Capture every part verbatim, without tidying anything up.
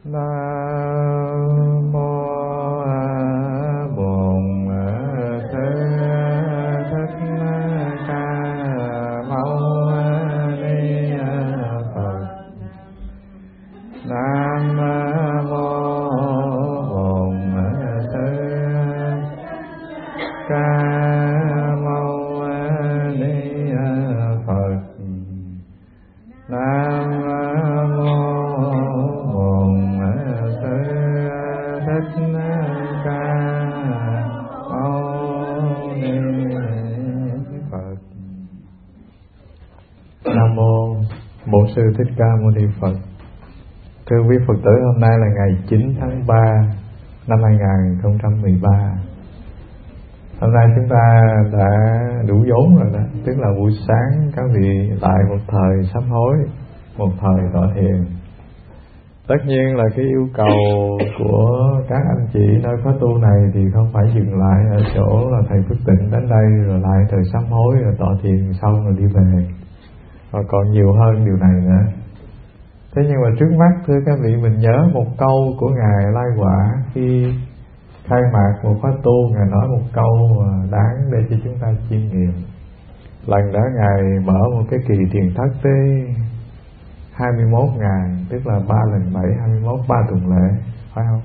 Nam mô Bổn Sư Thích Ca Mâu Ni Phật. Nam mô Bổn Sư Ca Mâu Ni Phật. Nam Nam mô Bổn Sư Thích Ca Mâu Ni Phật. Thưa quý Phật tử, hôm nay là ngày chín tháng ba năm hai nghìn không trăm mười ba. Hôm nay chúng ta đã đủ vốn rồi đó, tức là buổi sáng các vị lại một thời sám hối, một thời tọa thiền. Tất nhiên là cái yêu cầu của các anh chị nơi khóa tu này thì không phải dừng lại ở chỗ là thầy Phước Tịnh đến đây rồi lại thời sám hối rồi tọa thiền xong rồi đi về, và còn nhiều hơn điều này nữa. Thế nhưng mà trước mắt thưa các vị, mình nhớ một câu của Ngài Lai Quả khi khai mạc một khóa tu. Ngài nói một câu đáng để cho chúng ta chiêm nghiệm. Lần đó Ngài mở một cái kỳ thiền thất tới hai mươi mốt ngày, tức là ba lần bảy, hai mươi mốt, ba tuần lễ, phải không?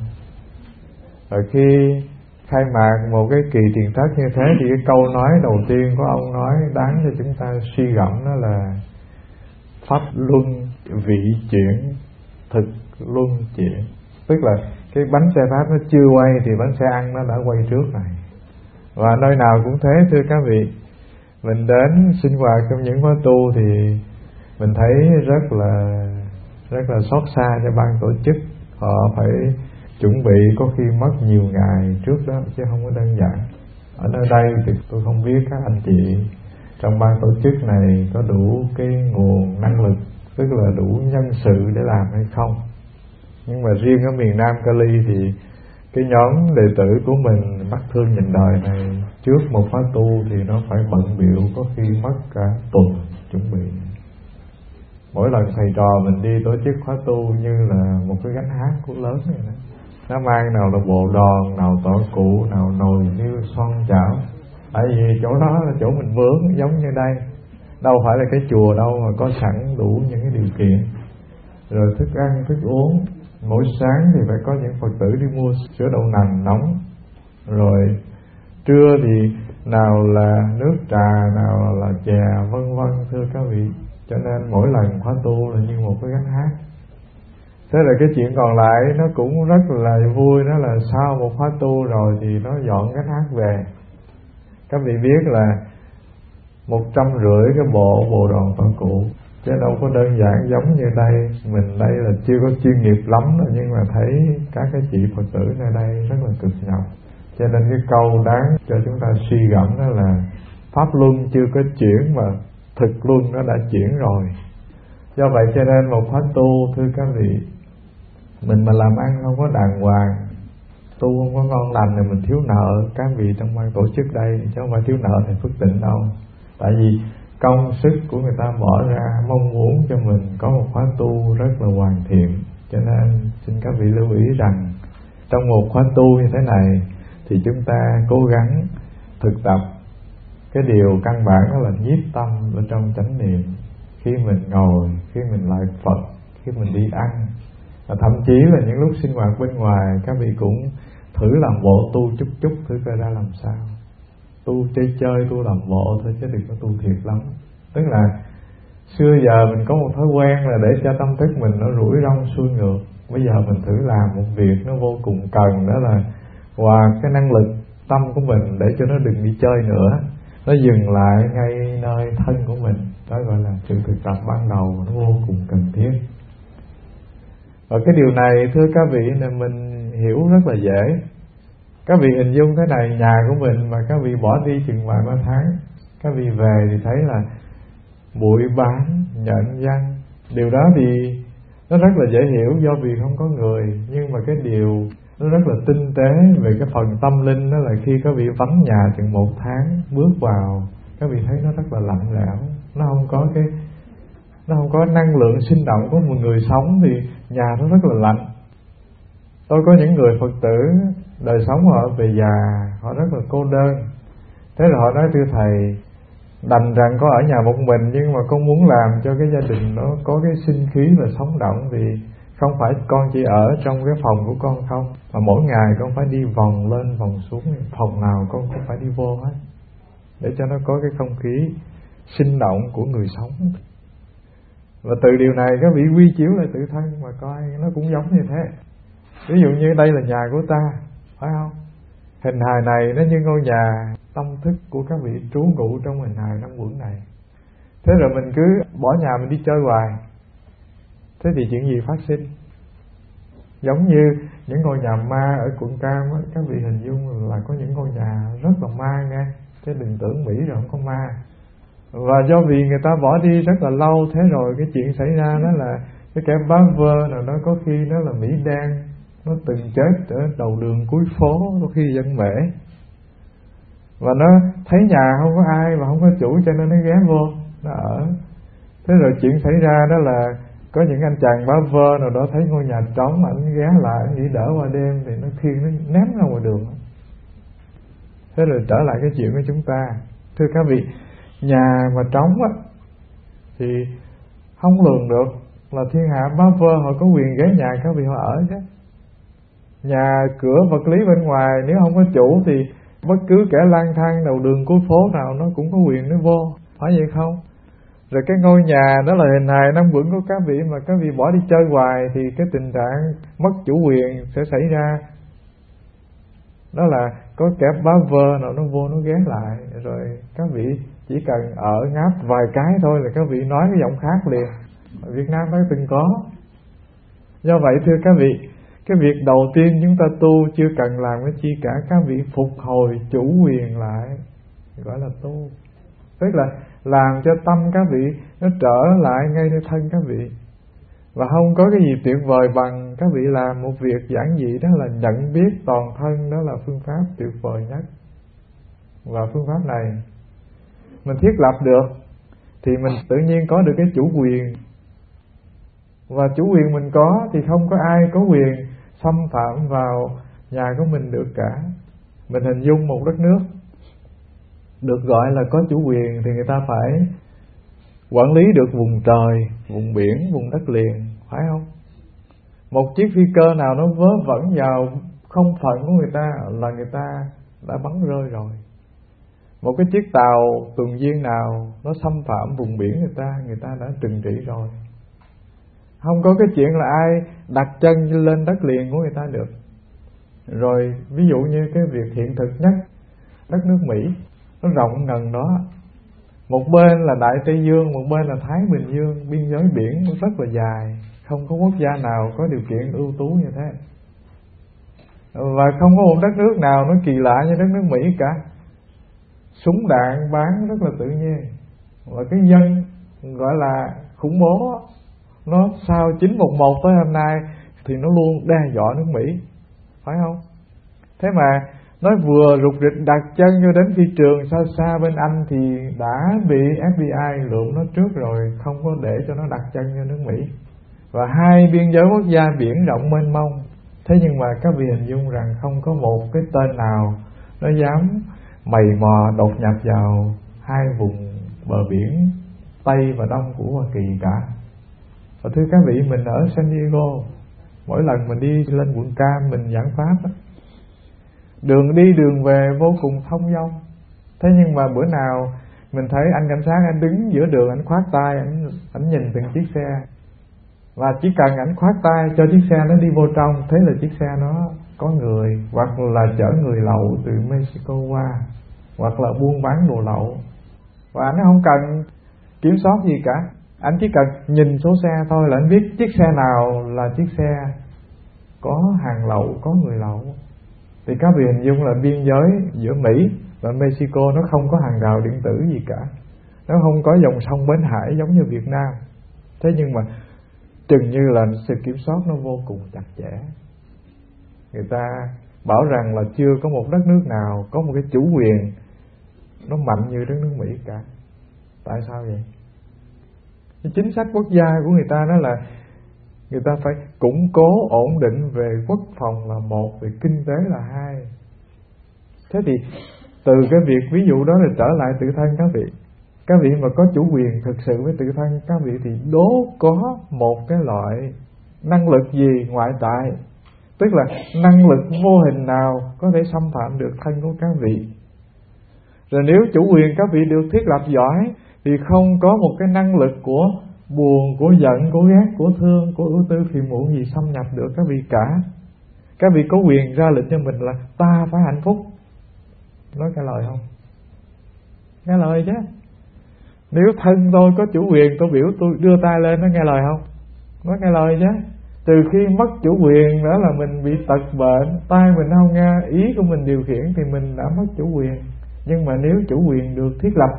Rồi khi khai mạc một cái kỳ thiền thất như thế thì cái câu nói đầu tiên của ông nói đáng cho chúng ta suy gẫm, đó là pháp luân vị chuyển, thực luân chuyển. Tức là cái bánh xe Pháp nó chưa quay thì bánh xe ăn nó đã quay trước này. Và nơi nào cũng thế thưa các vị. Mình đến sinh hoạt trong những khóa tu thì mình thấy rất là rất là xót xa cho ban tổ chức. Họ phải chuẩn bị có khi mất nhiều ngày trước đó chứ không có đơn giản. Ở nơi đây thì tôi không biết các anh chị trong ban tổ chức này có đủ cái nguồn năng lực, tức là đủ nhân sự để làm hay không. Nhưng mà riêng ở miền Nam Cali thì cái nhóm đệ tử của mình mắt thương nhìn đời này, trước một khóa tu thì nó phải bận bịu, có khi mất cả tuần chuẩn bị. Mỗi lần thầy trò mình đi tổ chức khóa tu như là một cái gánh hát của lớn này đó. Nó mang nào là bộ đòn, nào tỏi cụ, nào nồi niêu son chảo. Tại vì chỗ đó là chỗ mình mướn, giống như đây, đâu phải là cái chùa đâu mà có sẵn đủ những cái điều kiện. Rồi thức ăn, thức uống, mỗi sáng thì phải có những Phật tử đi mua sữa đậu nành nóng. Rồi trưa thì nào là nước trà, nào là chè, vân vân thưa các vị. Cho nên mỗi lần khóa tu là như một cái gánh hát. Thế là cái chuyện còn lại nó cũng rất là vui, đó là sau một khóa tu rồi thì nó dọn gánh hát về. Các vị biết là một trăm rưỡi cái bộ bộ đòn tọa cụ, chứ đâu có đơn giản giống như đây. Mình đây là chưa có chuyên nghiệp lắm rồi, nhưng mà thấy các cái chị Phật tử nơi đây rất là cực nhọc. Cho nên cái câu đáng cho chúng ta suy gẫm đó là pháp luân chưa có chuyển mà thực luân nó đã chuyển rồi. Do vậy cho nên một khóa tu thưa các vị, mình mà làm ăn không có đàng hoàng, tu không có ngon lành thì mình thiếu nợ các vị trong ban tổ chức đây, chứ không phải thiếu nợ thầy Phước Tịnh đâu. Tại vì công sức của người ta bỏ ra, mong muốn cho mình có một khóa tu rất là hoàn thiện. Cho nên xin các vị lưu ý rằng trong một khóa tu như thế này thì chúng ta cố gắng thực tập cái điều căn bản, đó là nhiếp tâm ở trong chánh niệm. Khi mình ngồi, khi mình lại Phật, khi mình đi ăn, và thậm chí là những lúc sinh hoạt bên ngoài, các vị cũng thử làm bộ tu chút chút thử coi ra làm sao. Tu chơi chơi, tu làm bộ thôi chứ đừng có tu thiệt lắm. Tức là xưa giờ mình có một thói quen là để cho tâm thức mình nó rủi rong xuôi ngược. Bây giờ mình thử làm một việc nó vô cùng cần, đó là hòa cái năng lực tâm của mình để cho nó đừng đi chơi nữa, nó dừng lại ngay nơi thân của mình. Đó gọi là sự thực tập ban đầu, nó vô cùng cần thiết. Và cái điều này thưa các vị là mình hiểu rất là dễ. Các vị hình dung thế này, nhà của mình mà các vị bỏ đi chừng vài ba tháng, các vị về thì thấy là bụi bám, nhện nhăn. Điều đó thì nó rất là dễ hiểu, do vì không có người. Nhưng mà cái điều nó rất là tinh tế về cái phần tâm linh, đó là khi các vị vắng nhà chừng một tháng, bước vào các vị thấy nó rất là lạnh lẽo, nó không có cái nó không có năng lượng sinh động của một người sống, thì nhà nó rất là lạnh. Tôi có những người Phật tử đời sống họ về già, họ rất là cô đơn. Thế rồi họ nói thưa thầy, đành rằng có ở nhà một mình, nhưng mà con muốn làm cho cái gia đình nó có cái sinh khí và sống động, thì không phải con chỉ ở trong cái phòng của con không, mà mỗi ngày con phải đi vòng lên vòng xuống, phòng nào con cũng phải đi vô hết, để cho nó có cái không khí sinh động của người sống. Và từ điều này các vị quy chiếu lại tự thân mà coi, nó cũng giống như thế. Ví dụ như đây là nhà của ta, phải không? Hình hài này nó như ngôi nhà tâm thức của các vị trú ngụ trong hình hài năm uẩn này. Thế rồi mình cứ bỏ nhà mình đi chơi hoài, thế thì chuyện gì phát sinh? Giống như những ngôi nhà ma ở quận Cam á, các vị hình dung là có những ngôi nhà rất là ma nghe, chứ đừng tưởng Mỹ rồi không có ma. Và do vì người ta bỏ đi rất là lâu, thế rồi cái chuyện xảy ra đó là cái kẻ bá vơ nào đó có khi nó là Mỹ đen, nó từng chết ở đầu đường cuối phố, có khi dân mễ, và nó thấy nhà không có ai và không có chủ, cho nên nó ghé vô nó ở. Thế rồi chuyện xảy ra đó là có những anh chàng bá vơ nào đó thấy ngôi nhà trống, anh ghé lại, anh nghĩ đỡ qua đêm, thì nó khiêng nó ném ra ngoài đường. Thế rồi trở lại cái chuyện của chúng ta, thưa các vị, nhà mà trống á thì không lường được là thiên hạ bá vơ họ có quyền ghé nhà các vị họ ở chứ. Nhà cửa vật lý bên ngoài nếu không có chủ thì bất cứ kẻ lang thang đầu đường cuối phố nào nó cũng có quyền nó vô, phải vậy không? Rồi cái ngôi nhà đó là hình hài năm uẩn của các vị, mà các vị bỏ đi chơi hoài thì cái tình trạng mất chủ quyền sẽ xảy ra. Đó là có kẻ bá vơ nào nó vô nó ghé lại, rồi các vị chỉ cần ở ngáp vài cái thôi là các vị nói cái giọng khác liền. Ở Việt Nam đã từng có. Do vậy thưa các vị, cái việc đầu tiên chúng ta tu chưa cần làm cái chi cả, các vị phục hồi chủ quyền lại, gọi là tu. Tức là làm cho tâm các vị nó trở lại ngay nơi thân các vị. Và không có cái gì tuyệt vời bằng các vị làm một việc giản dị, đó là nhận biết toàn thân, đó là phương pháp tuyệt vời nhất. Và phương pháp này mình thiết lập được thì mình tự nhiên có được cái chủ quyền. Và chủ quyền mình có thì không có ai có quyền xâm phạm vào nhà của mình được cả. Mình hình dung một đất nước được gọi là có chủ quyền thì người ta phải quản lý được vùng trời, vùng biển, vùng đất liền, phải không? Một chiếc phi cơ nào nó vớ vẩn vào không phận của người ta là người ta đã bắn rơi rồi. Một cái chiếc tàu tuần duyên nào nó xâm phạm vùng biển người ta, người ta đã trừng trị rồi. Không có cái chuyện là ai đặt chân lên đất liền của người ta được. Rồi ví dụ như cái việc hiện thực nhất, đất nước Mỹ nó rộng ngần đó, một bên là Đại Tây Dương, một bên là Thái Bình Dương, biên giới biển nó rất là dài, không có quốc gia nào có điều kiện ưu tú như thế. Và không có một đất nước nào nó kỳ lạ như đất nước Mỹ cả. Súng đạn bán rất là tự nhiên, và cái dân gọi là khủng bố nó sau chín một một tới hôm nay thì nó luôn đe dọa nước Mỹ, phải không? Thế mà nó vừa rục rịch đặt chân vô đến thị trường xa xa bên Anh thì đã bị ép bê i lượm nó trước rồi, không có để cho nó đặt chân vô nước Mỹ. Và hai biên giới quốc gia biển rộng mênh mông. Thế nhưng mà các vị hình dung rằng không có một cái tên nào nó dám mày mò đột nhập vào hai vùng bờ biển Tây và Đông của Hoa Kỳ cả. Và thưa các vị, mình ở San Diego, mỗi lần mình đi lên quận Cam mình giảng pháp đó, đường đi đường về vô cùng thông dong. Thế nhưng mà bữa nào mình thấy anh cảnh sát anh đứng giữa đường, anh khoát tay, anh, anh nhìn từng chiếc xe, và chỉ cần anh khoát tay cho chiếc xe nó đi vô trong, thế là chiếc xe nó có người, hoặc là chở người lậu từ Mexico qua, hoặc là buôn bán đồ lậu. Và anh không cần kiểm soát gì cả, anh chỉ cần nhìn số xe thôi là anh biết chiếc xe nào là chiếc xe có hàng lậu, có người lậu. Thì các vị hình dung là biên giới giữa Mỹ và Mexico nó không có hàng rào điện tử gì cả, nó không có dòng sông bến hải giống như Việt Nam. Thế nhưng mà chừng như là sự kiểm soát nó vô cùng chặt chẽ. Người ta bảo rằng là chưa có một đất nước nào có một cái chủ quyền nó mạnh như đất nước Mỹ cả. Tại sao vậy? Cái chính sách quốc gia của người ta đó là người ta phải củng cố ổn định về quốc phòng là một, về kinh tế là hai. Thế thì từ cái việc ví dụ đó là trở lại tự thân các vị. Các vị mà có chủ quyền thực sự với tự thân các vị thì đố có một cái loại năng lực gì ngoại tại, tức là năng lực vô hình nào có thể xâm phạm được thân của các vị. Rồi nếu chủ quyền các vị được thiết lập giỏi thì không có một cái năng lực của buồn, của giận, của ghét, của thương, của ưu tư phiền muộn gì xâm nhập được các vị cả. Các vị có quyền ra lệnh cho mình là ta phải hạnh phúc. Nói cái lời không? Nghe lời chứ. Nếu thân tôi có chủ quyền, tôi biểu tôi đưa tay lên, nó nghe lời không? Nói nghe lời chứ. Từ khi mất chủ quyền đó là mình bị tật bệnh, tay mình không nghe ý của mình điều khiển thì mình đã mất chủ quyền. Nhưng mà nếu chủ quyền được thiết lập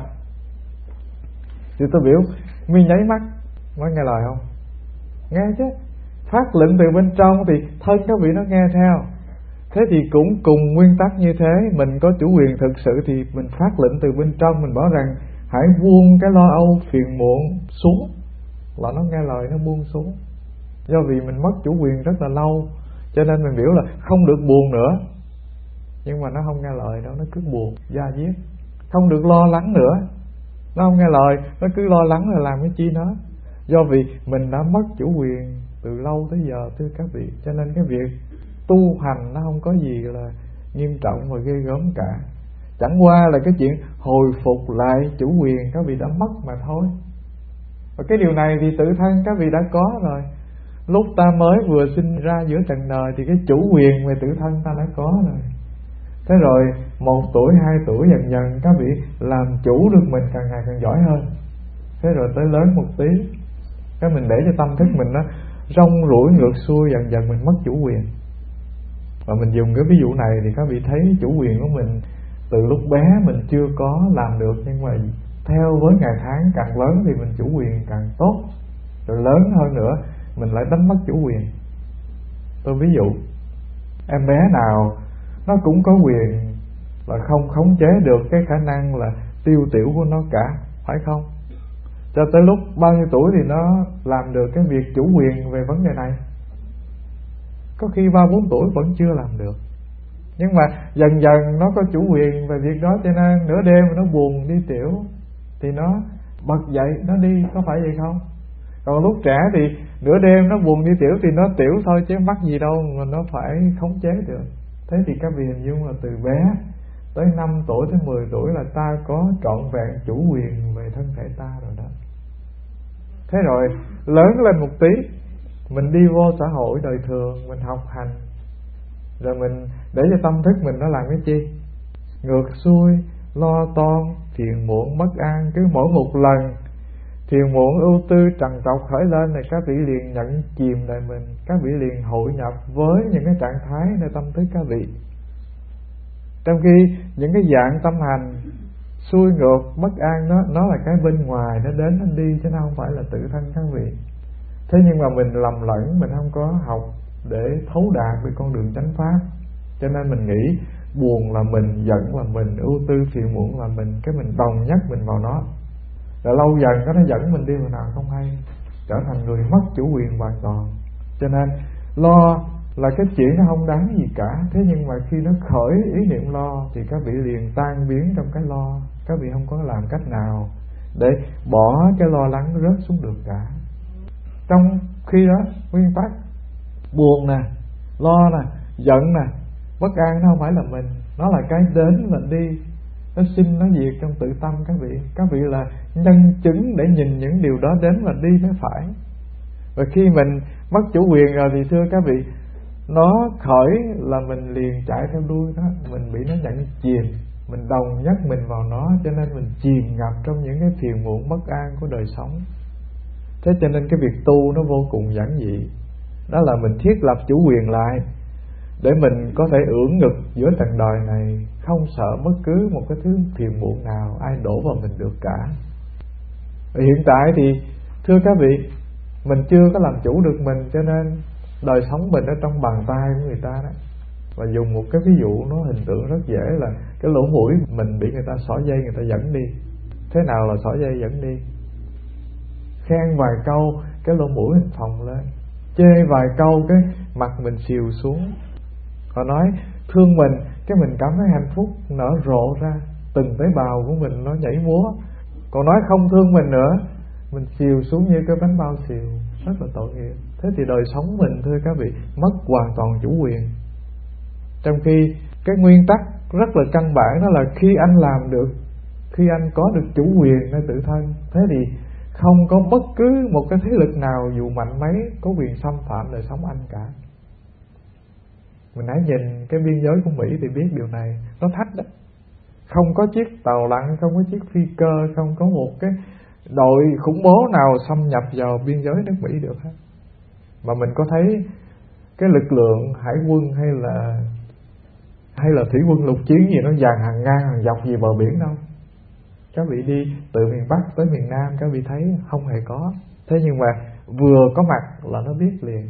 thì tôi biểu mi nháy mắt, nói nghe lời không? Nghe chứ. Phát lệnh từ bên trong thì thân các vị nó nghe theo. Thế thì cũng cùng nguyên tắc như thế, mình có chủ quyền thực sự thì mình phát lệnh từ bên trong, mình bảo rằng hãy buông cái lo âu phiền muộn xuống, là nó nghe lời, nó buông xuống. Do vì mình mất chủ quyền rất là lâu, cho nên mình biểu là không được buồn nữa. Nhưng mà nó không nghe lời đâu, nó cứ buồn, da diết. Không được lo lắng nữa, nó không nghe lời, nó cứ lo lắng là làm cái chi nó. Do vì mình đã mất chủ quyền từ lâu tới giờ thưa các vị, cho nên cái việc tu hành nó không có gì là nghiêm trọng và ghê gớm cả. Chẳng qua là cái chuyện hồi phục lại chủ quyền các vị đã mất mà thôi. Và cái điều này thì tự thân các vị đã có rồi. Lúc ta mới vừa sinh ra giữa trần đời thì cái chủ quyền về tự thân ta đã có rồi. Thế rồi một tuổi, hai tuổi dần dần các vị làm chủ được mình càng ngày càng giỏi hơn. Thế rồi tới lớn một tí, cái mình để cho tâm thức mình nó rong ruổi ngược xuôi, dần dần mình mất chủ quyền. Và mình dùng cái ví dụ này thì các vị thấy chủ quyền của mình từ lúc bé mình chưa có làm được, nhưng mà theo với ngày tháng càng lớn thì mình chủ quyền càng tốt. Rồi lớn hơn nữa mình lại đánh mất chủ quyền. Tôi ví dụ em bé nào nó cũng có quyền là không khống chế được cái khả năng là tiêu tiểu của nó cả, phải không? Cho tới lúc bao nhiêu tuổi thì nó làm được cái việc chủ quyền về vấn đề này? Có khi ba bốn tuổi vẫn chưa làm được. Nhưng mà dần dần nó có chủ quyền về việc đó, cho nên nửa đêm nó buồn đi tiểu thì nó bật dậy nó đi, có phải vậy không? Còn lúc trẻ thì nửa đêm nó buồn đi tiểu thì nó tiểu thôi chứ mắc gì đâu mà nó phải khống chế được. Thế thì các vị hình dung là từ bé tới năm tuổi tới mười tuổi là ta có trọn vẹn chủ quyền về thân thể ta rồi đó. Thế rồi lớn lên một tí, mình đi vô xã hội đời thường, mình học hành, rồi mình để cho tâm thức mình nó làm cái chi? Ngược xuôi, lo toan, phiền muộn, bất an. Cứ mỗi một lần phiền muộn, ưu tư, trằn trọc khởi lên này các vị liền nhận chìm đời mình. Các vị liền hội nhập với những cái trạng thái nơi tâm thức các vị. Trong khi những cái dạng tâm hành xuôi ngược, bất an đó, nó là cái bên ngoài, nó đến nó đi, chứ nó không phải là tự thân các vị. Thế nhưng mà mình lầm lẫn, mình không có học để thấu đạt về con đường chánh pháp, cho nên mình nghĩ buồn là mình, giận là mình, ưu tư phiền muộn là mình, cái mình đồng nhất mình vào nó. Rồi lâu dần nó dẫn mình đi vào nào không hay, trở thành người mất chủ quyền hoàn toàn. Cho nên lo là cái chuyện nó không đáng gì cả. Thế nhưng mà khi nó khởi ý niệm lo thì các vị liền tan biến trong cái lo. Các vị không có làm cách nào để bỏ cái lo lắng rớt xuống được cả. Trong khi đó nguyên tắc buồn nè, lo nè, giận nè, bất an nó không phải là mình, nó là cái đến và đi, nó sinh nó diệt trong tự tâm các vị. Các vị là nhân chứng để nhìn những điều đó đến và đi mới phải. Và khi mình mất chủ quyền rồi thì thưa các vị, nó khởi là mình liền chạy theo đuôi đó, mình bị nó nhận chìm, mình đồng nhất mình vào nó, cho nên mình chìm ngập trong những cái phiền muộn bất an của đời sống. Thế cho nên cái việc tu nó vô cùng giản dị. Đó là mình thiết lập chủ quyền lại để mình có thể ưỡn ngực giữa trần đời này, không sợ bất cứ một cái thứ phiền muộn nào ai đổ vào mình được cả. Và hiện tại thì thưa các vị, mình chưa có làm chủ được mình, cho nên đời sống mình ở trong bàn tay của người ta đó. Và dùng một cái ví dụ nó hình tượng rất dễ là cái lỗ mũi mình bị người ta xỏ dây, người ta dẫn đi. Thế nào là xỏ dây dẫn đi? Khen vài câu cái lỗ mũi mình phồng lên, chê vài câu cái mặt mình xìu xuống. Họ nói thương mình, cái mình cảm thấy hạnh phúc nở rộ ra, từng tế bào của mình nó nhảy múa. Còn nói không thương mình nữa, mình xìu xuống như cái bánh bao xìu, rất là tội nghiệp. Thế thì đời sống mình, thưa các vị, mất hoàn toàn chủ quyền. Trong khi cái nguyên tắc rất là căn bản đó là khi anh làm được, khi anh có được chủ quyền nơi tự thân, thế thì không có bất cứ một cái thế lực nào dù mạnh mấy có quyền xâm phạm đời sống anh cả. Mình hãy nhìn cái biên giới của Mỹ thì biết điều này, nó thách đó. Không có chiếc tàu lặn, không có chiếc phi cơ, không có một cái đội khủng bố nào xâm nhập vào biên giới nước Mỹ được hết. Mà mình có thấy cái lực lượng hải quân hay là hay là thủy quân lục chiến gì nó dàn hàng ngang hàng dọc gì bờ biển đâu. Các vị đi từ miền Bắc tới miền Nam, các vị thấy không hề có. Thế nhưng mà vừa có mặt là nó biết liền.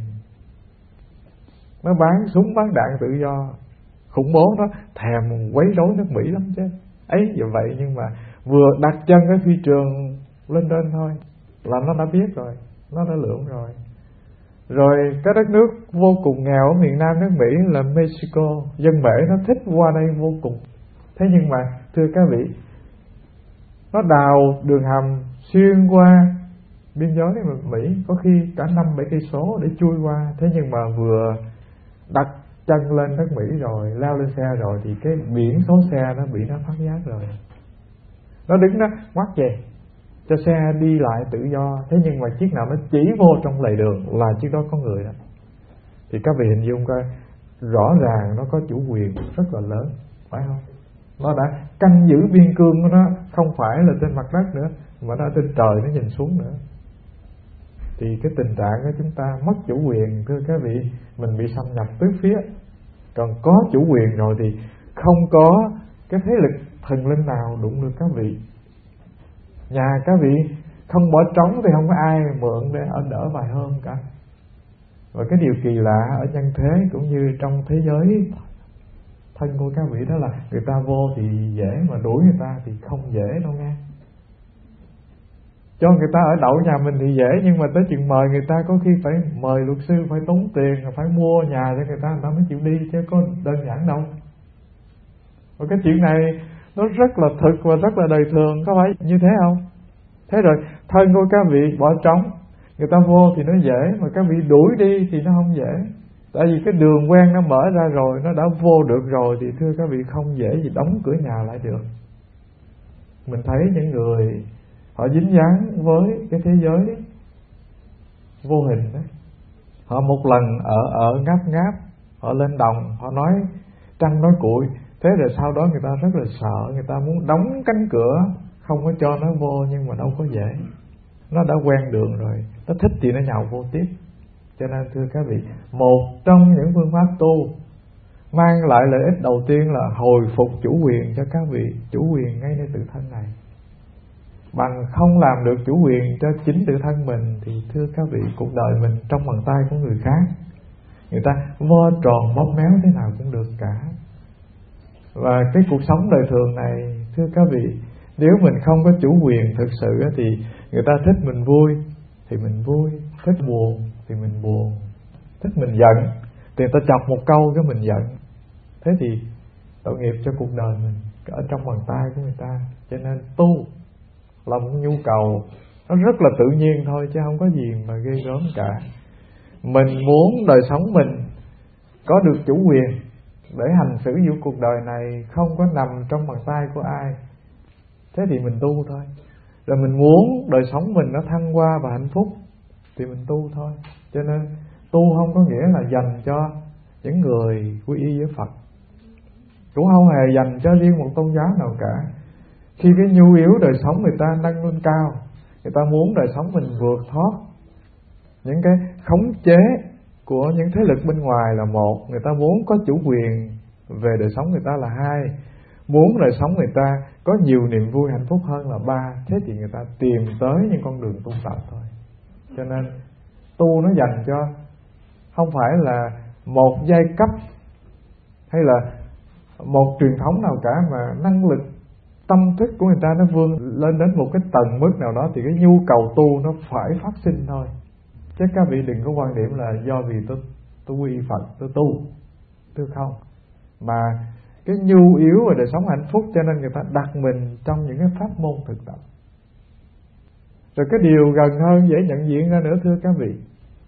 Nó bán súng bán đạn tự do, khủng bố, nó thèm quấy rối nước Mỹ lắm chứ. Ấy như vậy nhưng mà vừa đặt chân cái phi trường lên trên thôi là nó đã biết rồi, nó đã lượm rồi. Rồi cái đất nước vô cùng nghèo ở miền Nam nước Mỹ là Mexico, dân Mễ nó thích qua đây vô cùng. Thế nhưng mà thưa các vị, nó đào đường hầm xuyên qua biên giới Mỹ có khi cả năm bảy cây số để chui qua. Thế nhưng mà vừa đặt chân lên đất Mỹ rồi, leo lên xe rồi thì cái biển số xe nó bị nó phát giác rồi. Nó đứng đó ngoắt về cho xe đi lại tự do. Thế nhưng mà chiếc nào nó chỉ vô trong lề đường là chiếc đó có người đó. Thì các vị hình dung coi, rõ ràng nó có chủ quyền rất là lớn, phải không? Nó đã canh giữ biên cương của nó, không phải là trên mặt đất nữa, mà nó trên trời nó nhìn xuống nữa. Thì cái tình trạng của chúng ta mất chủ quyền, thưa các vị, mình bị xâm nhập tứ phía. Còn có chủ quyền rồi thì không có cái thế lực thần linh nào đụng được các vị. Nhà các vị không bỏ trống thì không có ai mượn để ở đỡ vài hôm cả. Và cái điều kỳ lạ ở nhân thế cũng như trong thế giới thân của các vị đó là người ta vô thì dễ, mà đuổi người ta thì không dễ đâu nghe. Cho người ta ở đậu nhà mình thì dễ, nhưng mà tới chừng mời người ta có khi phải mời luật sư, phải tốn tiền, phải mua nhà cho người ta, người ta mới chịu đi, chứ có đơn giản đâu. Và cái chuyện này nó rất là thực và rất là đời thường, có phải như thế không? Thế rồi thân của các vị bỏ trống, người ta vô thì nó dễ, mà các vị đuổi đi thì nó không dễ. Tại vì cái đường quen nó mở ra rồi, nó đã vô được rồi thì thưa các vị không dễ gì đóng cửa nhà lại được. Mình thấy những người họ dính dáng với cái thế giới vô hình đó. Họ một lần ở ở ngáp ngáp, họ lên đồng, họ nói trăng nói cuội. Thế rồi sau đó người ta rất là sợ, người ta muốn đóng cánh cửa, không có cho nó vô, nhưng mà đâu có dễ. Nó đã quen đường rồi, nó thích thì nó nhào vô tiếp. Cho nên thưa các vị, một trong những phương pháp tu mang lại lợi ích đầu tiên là hồi phục chủ quyền cho các vị, chủ quyền ngay nơi tự thân này. Bằng không làm được chủ quyền cho chính tự thân mình thì thưa các vị, cuộc đời mình trong bàn tay của người khác. Người ta vo tròn bóp méo thế nào cũng được cả. Và cái cuộc sống đời thường này, thưa các vị, nếu mình không có chủ quyền thực sự thì người ta thích mình vui thì mình vui, thích buồn thì mình buồn, thích mình giận thì người ta chọc một câu cái mình giận. Thế thì tội nghiệp cho cuộc đời mình ở trong bàn tay của người ta. Cho nên tu là một nhu cầu nó rất là tự nhiên thôi, chứ không có gì mà ghê gớm cả. Mình muốn đời sống mình có được chủ quyền để hành xử giữa cuộc đời này không có nằm trong bàn tay của ai, thế thì mình tu thôi. Rồi mình muốn đời sống mình nó thăng hoa và hạnh phúc thì mình tu thôi. Cho nên tu không có nghĩa là dành cho những người quy y với Phật, cũng không hề dành cho riêng một tôn giáo nào cả. Khi cái nhu yếu đời sống người ta nâng lên cao, người ta muốn đời sống mình vượt thoát những cái khống chế của những thế lực bên ngoài là một, người ta muốn có chủ quyền về đời sống người ta là hai, muốn đời sống người ta có nhiều niềm vui hạnh phúc hơn là ba. Thế thì người ta tìm tới những con đường tu tập thôi. Cho nên tu nó dành cho không phải là một giai cấp hay là một truyền thống nào cả, mà năng lực tâm thức của người ta nó vươn lên đến một cái tầng mức nào đó thì cái nhu cầu tu nó phải phát sinh thôi. Chứ các vị đừng có quan điểm là do vì tôi tôi quy Phật tôi tu, tôi không. Mà cái nhu yếu và đời sống hạnh phúc cho nên người ta đặt mình trong những cái pháp môn thực tập. Rồi cái điều gần hơn dễ nhận diện ra nữa thưa các vị,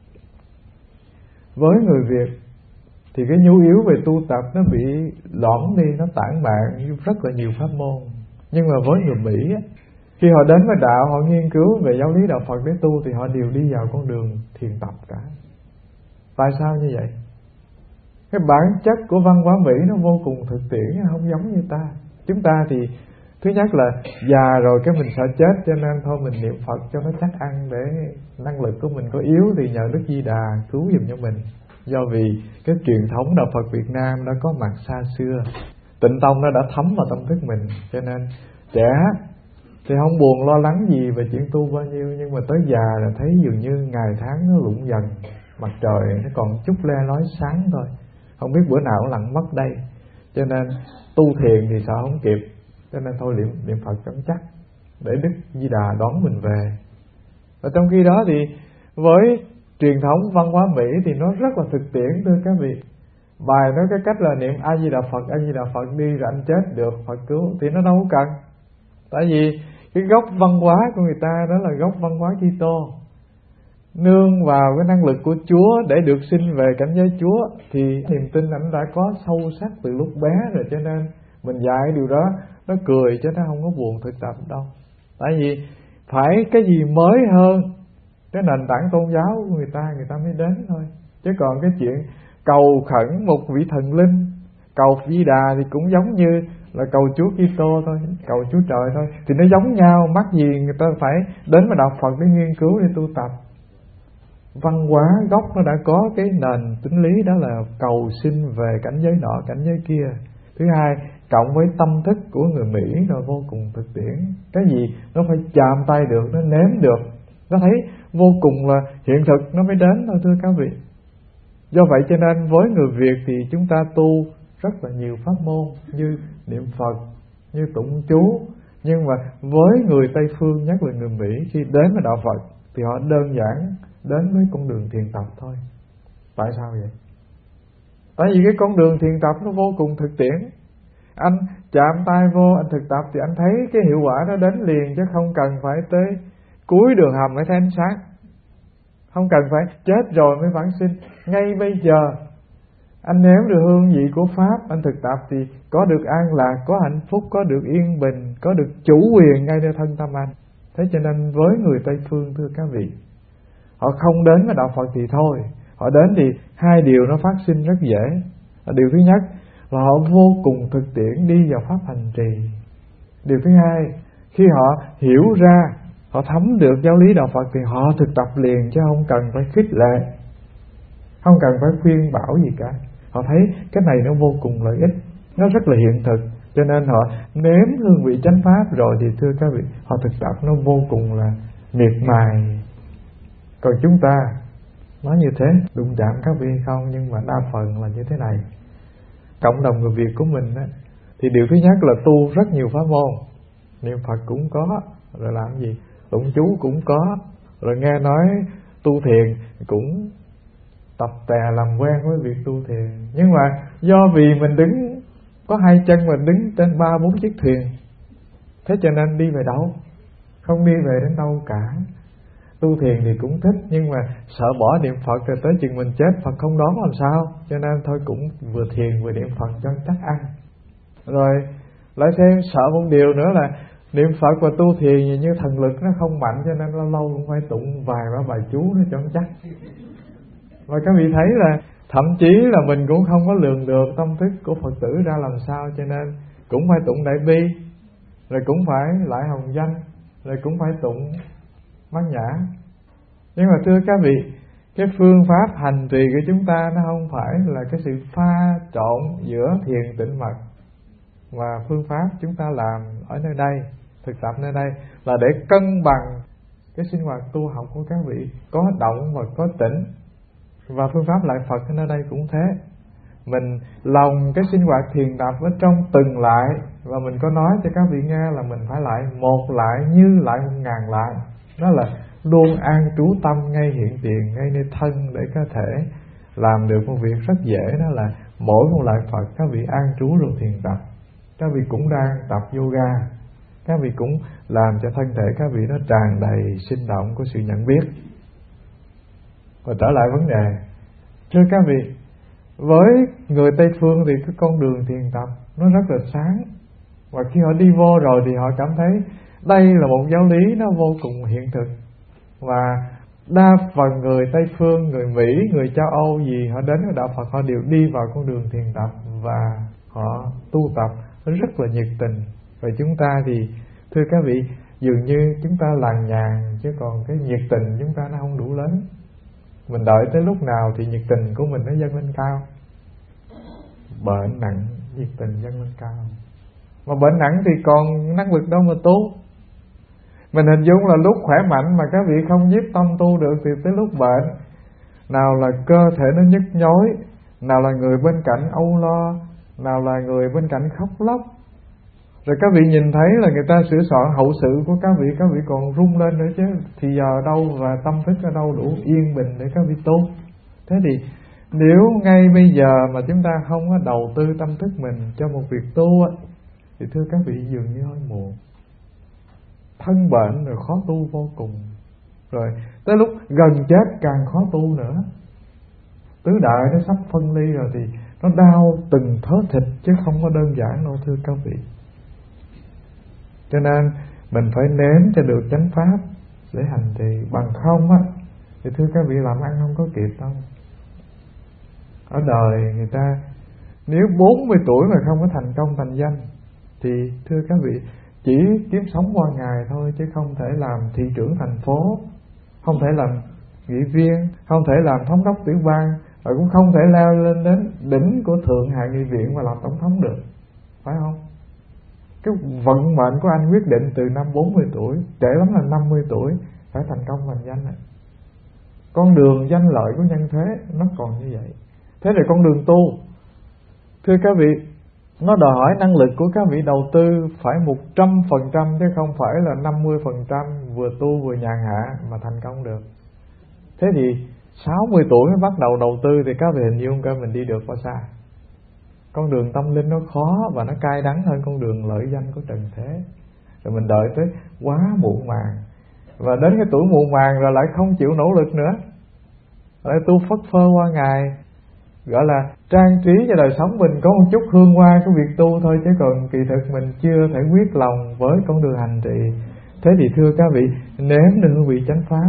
với người Việt thì cái nhu yếu về tu tập nó bị loãng đi, nó tản mạn rất là nhiều pháp môn. Nhưng mà với người Mỹ á, khi họ đến với đạo, họ nghiên cứu về giáo lý đạo Phật để tu thì họ đều đi vào con đường thiền tập cả. Tại sao như vậy? Cái bản chất của văn hóa Mỹ nó vô cùng thực tiễn, nó không giống như ta. Chúng ta thì thứ nhất là già rồi cái mình sợ chết, cho nên thôi mình niệm Phật cho nó chắc ăn, để năng lực của mình có yếu thì nhờ Đức Di Đà cứu giùm cho mình. Do vì cái truyền thống đạo Phật Việt Nam đã có mặt xa xưa, Tịnh Tông nó đã thấm vào tâm thức mình, cho nên trẻ thì không buồn lo lắng gì về chuyện tu bao nhiêu. Nhưng mà tới già là thấy dường như ngày tháng nó lụng dần, mặt trời nó còn chút le lói sáng thôi, không biết bữa nào nó lặn mất đây. Cho nên tu thiền thì sợ không kịp, cho nên thôi niệm, niệm Phật cho chắc, để Đức Di Đà đón mình về. Và trong khi đó thì với truyền thống văn hóa Mỹ thì nó rất là thực tiễn thưa các vị. Bài nói cái cách là niệm A Di Đà Phật, A Di Đà Phật đi rồi anh chết được Phật cứu, thì nó đâu có cần. Tại vì cái gốc văn hóa của người ta đó là gốc văn hóa Kitô, nương vào cái năng lực của Chúa để được sinh về cảnh giới Chúa, thì niềm tin anh đã có sâu sắc từ lúc bé rồi. Cho nên mình dạy điều đó nó cười chứ nó không có buồn thực tập đâu. Tại vì phải cái gì mới hơn cái nền tảng tôn giáo của người ta, người ta mới đến thôi. Chứ còn cái chuyện cầu khẩn một vị thần linh, cầu Di Đà thì cũng giống như là cầu Chúa Kitô thôi, cầu Chúa Trời thôi, thì nó giống nhau. Mắc gì người ta phải đến với đạo Phật để nghiên cứu, để tu tập. Văn hóa gốc nó đã có cái nền tính lý đó là cầu xin về cảnh giới nọ cảnh giới kia. Thứ hai, cộng với tâm thức của người Mỹ rồi vô cùng thực tiễn. Cái gì nó phải chạm tay được, nó nếm được, nó thấy vô cùng là hiện thực nó mới đến thôi thưa các vị. Do vậy cho nên với người Việt thì chúng ta tu rất là nhiều pháp môn như niệm Phật, như tụng chú. Nhưng mà với người Tây phương, nhất là người Mỹ, khi đến với đạo Phật thì họ đơn giản đến với con đường thiền tập thôi. Tại sao vậy? Tại vì cái con đường thiền tập nó vô cùng thực tiễn. Anh chạm tay vô, anh thực tập thì anh thấy cái hiệu quả nó đến liền, chứ không cần phải tới cuối đường hầm mới thấy ánh sáng, không cần phải chết rồi mới vãng sinh. Ngay bây giờ anh nếm được hương vị của Pháp, anh thực tập thì có được an lạc, có hạnh phúc, có được yên bình, có được chủ quyền ngay nơi thân tâm anh. Thế cho nên với người Tây phương thưa các vị, họ không đến với đạo Phật thì thôi, họ đến thì hai điều nó phát sinh rất dễ. Điều thứ nhất là họ vô cùng thực tiễn đi vào pháp hành trì. Điều thứ hai, khi họ hiểu ra, họ thấm được giáo lý đạo Phật thì họ thực tập liền, chứ không cần phải khích lệ, không cần phải khuyên bảo gì cả. Họ thấy cái này nó vô cùng lợi ích, nó rất là hiện thực, cho nên họ nếm hương vị chánh pháp rồi thì thưa các vị, họ thực tập nó vô cùng là miệt mài. Còn chúng ta nói như thế đụng chạm các vị không, nhưng mà đa phần là như thế này. Cộng đồng người Việt của mình á, thì điều thứ nhất là tu rất nhiều pháp môn, niệm Phật cũng có, rồi làm gì tụng chú cũng có, rồi nghe nói tu thiền cũng tập tè làm quen với việc tu thiền. Nhưng mà do vì mình đứng có hai chân, mình đứng trên ba bốn chiếc thuyền, thế cho nên đi về đâu, không đi về đến đâu cả. Tu thiền thì cũng thích, nhưng mà sợ bỏ niệm Phật rồi tới chừng mình chết Phật không đón làm sao, cho nên thôi cũng vừa thiền vừa niệm Phật cho chắc ăn. Rồi lại thêm sợ một điều nữa là niệm Phật và tu thiền như thần lực nó không mạnh, cho nên lâu lâu cũng phải tụng vài ba bài chú nó cho chắc. Và các vị thấy là thậm chí là mình cũng không có lường được tâm thức của Phật tử ra làm sao, cho nên cũng phải tụng Đại Bi, rồi cũng phải lại hồng danh, rồi cũng phải tụng Bát Nhã. Nhưng mà thưa các vị, cái phương pháp hành trì của chúng ta nó không phải là cái sự pha trộn giữa thiền tĩnh mật, và phương pháp chúng ta làm ở nơi đây, thực tập nơi đây là để cân bằng cái sinh hoạt tu học của các vị, có động và có tĩnh. Và phương pháp lại Phật ở nơi đây cũng thế. Mình lòng cái sinh hoạt thiền tập ở trong từng lại, và mình có nói cho các vị nghe là mình phải lại một lại như lại một ngàn lại. Đó là luôn an trú tâm ngay hiện tiền, ngay nơi thân, để có thể làm được một việc rất dễ, đó là mỗi một loại Phật các vị an trú rồi thiền tập. Các vị cũng đang tập yoga, các vị cũng làm cho thân thể các vị nó tràn đầy sinh động của sự nhận biết. Và trở lại vấn đề, thưa các vị, với người Tây Phương thì cái con đường thiền tập nó rất là sáng, và khi họ đi vô rồi thì họ cảm thấy đây là một giáo lý nó vô cùng hiện thực. Và đa phần người Tây Phương, người Mỹ, người châu Âu gì, họ đến với đạo Phật họ đều đi vào con đường thiền tập và họ tu tập rất là nhiệt tình. Và chúng ta thì thưa các vị, dường như chúng ta làng nhàng, chứ còn cái nhiệt tình chúng ta nó không đủ lớn. Mình đợi tới lúc nào thì nhiệt tình của mình nó dâng lên cao. Bệnh nặng, nhiệt tình dâng lên cao. Mà bệnh nặng thì còn năng lực đâu mà tu. Mình hình dung là lúc khỏe mạnh mà các vị không nhiếp tâm tu được, thì tới lúc bệnh, nào là cơ thể nó nhức nhối, nào là người bên cạnh âu lo, nào là người bên cạnh khóc lóc. Rồi các vị nhìn thấy là người ta sửa soạn hậu sự của các vị, các vị còn rung lên nữa chứ. Thì giờ đâu và tâm thức ở đâu đủ yên bình để các vị tu. Thế thì nếu ngay bây giờ mà chúng ta không có đầu tư tâm thức mình cho một việc tu á, thì thưa các vị dường như hơi muộn. Thân bệnh rồi khó tu vô cùng. Rồi tới lúc gần chết càng khó tu nữa. Tứ đại nó sắp phân ly rồi thì nó đau từng thớ thịt chứ không có đơn giản đâu thưa các vị. Cho nên mình phải nếm cho được chánh pháp để hành trì. Bằng không á thì thưa các vị làm ăn không có kịp đâu. Ở đời người ta nếu bốn mươi tuổi mà không có thành công thành danh thì thưa các vị chỉ kiếm sống qua ngày thôi, chứ không thể làm thị trưởng thành phố, không thể làm nghị viên, không thể làm thống đốc tiểu bang, rồi cũng không thể leo lên đến đỉnh của thượng hạ nghị viện và làm tổng thống được, phải không? Cái vận mệnh của anh quyết định từ năm bốn mươi tuổi, trễ lắm là năm mươi tuổi phải thành công thành danh này. Con đường danh lợi của nhân thế nó còn như vậy. Thế rồi con đường tu, thưa các vị, nó đòi hỏi năng lực của các vị đầu tư phải một trăm phần trăm, chứ không phải là năm mươi phần trăm vừa tu vừa nhàn hạ mà thành công được. Thế thì sáu mươi tuổi mới bắt đầu đầu tư thì các vị hình dung coi mình đi được bao xa. Con đường tâm linh nó khó và nó cay đắng hơn con đường lợi danh của trần thế. Rồi mình đợi tới quá muộn màng, và đến cái tuổi muộn màng rồi lại không chịu nỗ lực nữa, lại tu phất phơ qua ngày, gọi là trang trí cho đời sống mình có một chút hương hoa của việc tu thôi, chứ còn kỳ thực mình chưa thể quyết lòng với con đường hành trì. Thế thì thưa các vị, nếm được hương vị chánh pháp.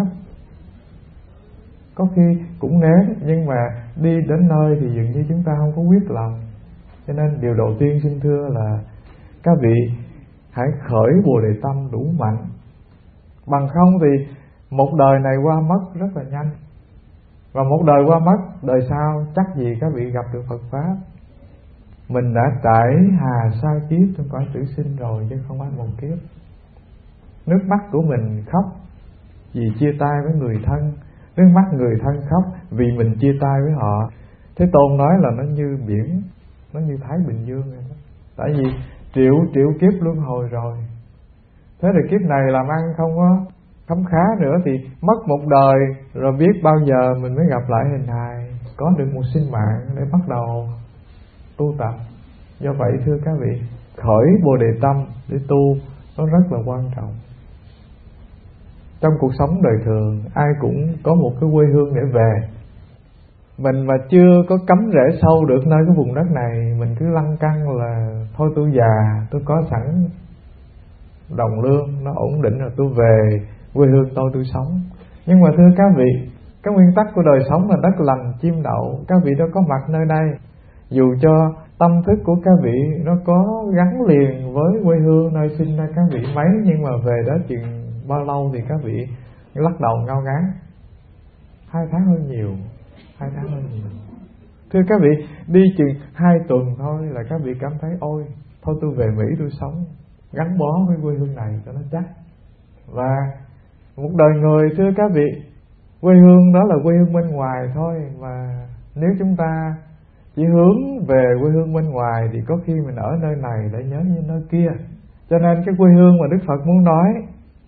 Có khi cũng nếm, nhưng mà đi đến nơi thì dường như chúng ta không có quyết lòng. Cho nên điều đầu tiên xin thưa là các vị hãy khởi Bồ Đề tâm đủ mạnh. Bằng không thì một đời này qua mất rất là nhanh, và một đời qua mất, đời sau chắc gì các vị gặp được Phật Pháp. Mình đã trải hà sa kiếp trong cõi tử sinh rồi, chứ không phải một kiếp. Nước mắt của mình khóc vì chia tay với người thân, nước mắt người thân khóc vì mình chia tay với họ. Thế Tôn nói là nó như biển, nó như Thái Bình Dương vậy đó. Tại vì triệu triệu kiếp luân hồi rồi. Thế rồi kiếp này làm ăn không có khấm khá nữa thì mất một đời, rồi biết bao giờ mình mới gặp lại hình hài, có được một sinh mạng để bắt đầu tu tập. Do vậy thưa các vị, khởi Bồ Đề tâm để tu nó rất là quan trọng. Trong cuộc sống đời thường ai cũng có một cái quê hương để về. Mình mà chưa có cắm rễ sâu được nơi cái vùng đất này, mình cứ lăng căng là thôi tôi già, tôi có sẵn đồng lương nó ổn định rồi, tôi về quê hương tôi tôi sống. Nhưng mà thưa các vị, cái nguyên tắc của đời sống là đất lành chim đậu. Các vị đã có mặt nơi đây, dù cho tâm thức của các vị nó có gắn liền với quê hương nơi sinh ra các vị mấy, nhưng mà về đó chừng bao lâu thì các vị lắc đầu ngao ngán. Hai tháng hơi nhiều, hai tháng hơi nhiều. Thưa các vị, đi chừng hai tuần thôi là các vị cảm thấy ôi, thôi tôi về Mỹ tôi sống, gắn bó với quê hương này cho nó chắc. Và một đời người thưa các vị, quê hương đó là quê hương bên ngoài thôi, mà nếu chúng ta chỉ hướng về quê hương bên ngoài thì có khi mình ở nơi này để nhớ như nơi kia. Cho nên cái quê hương mà Đức Phật muốn nói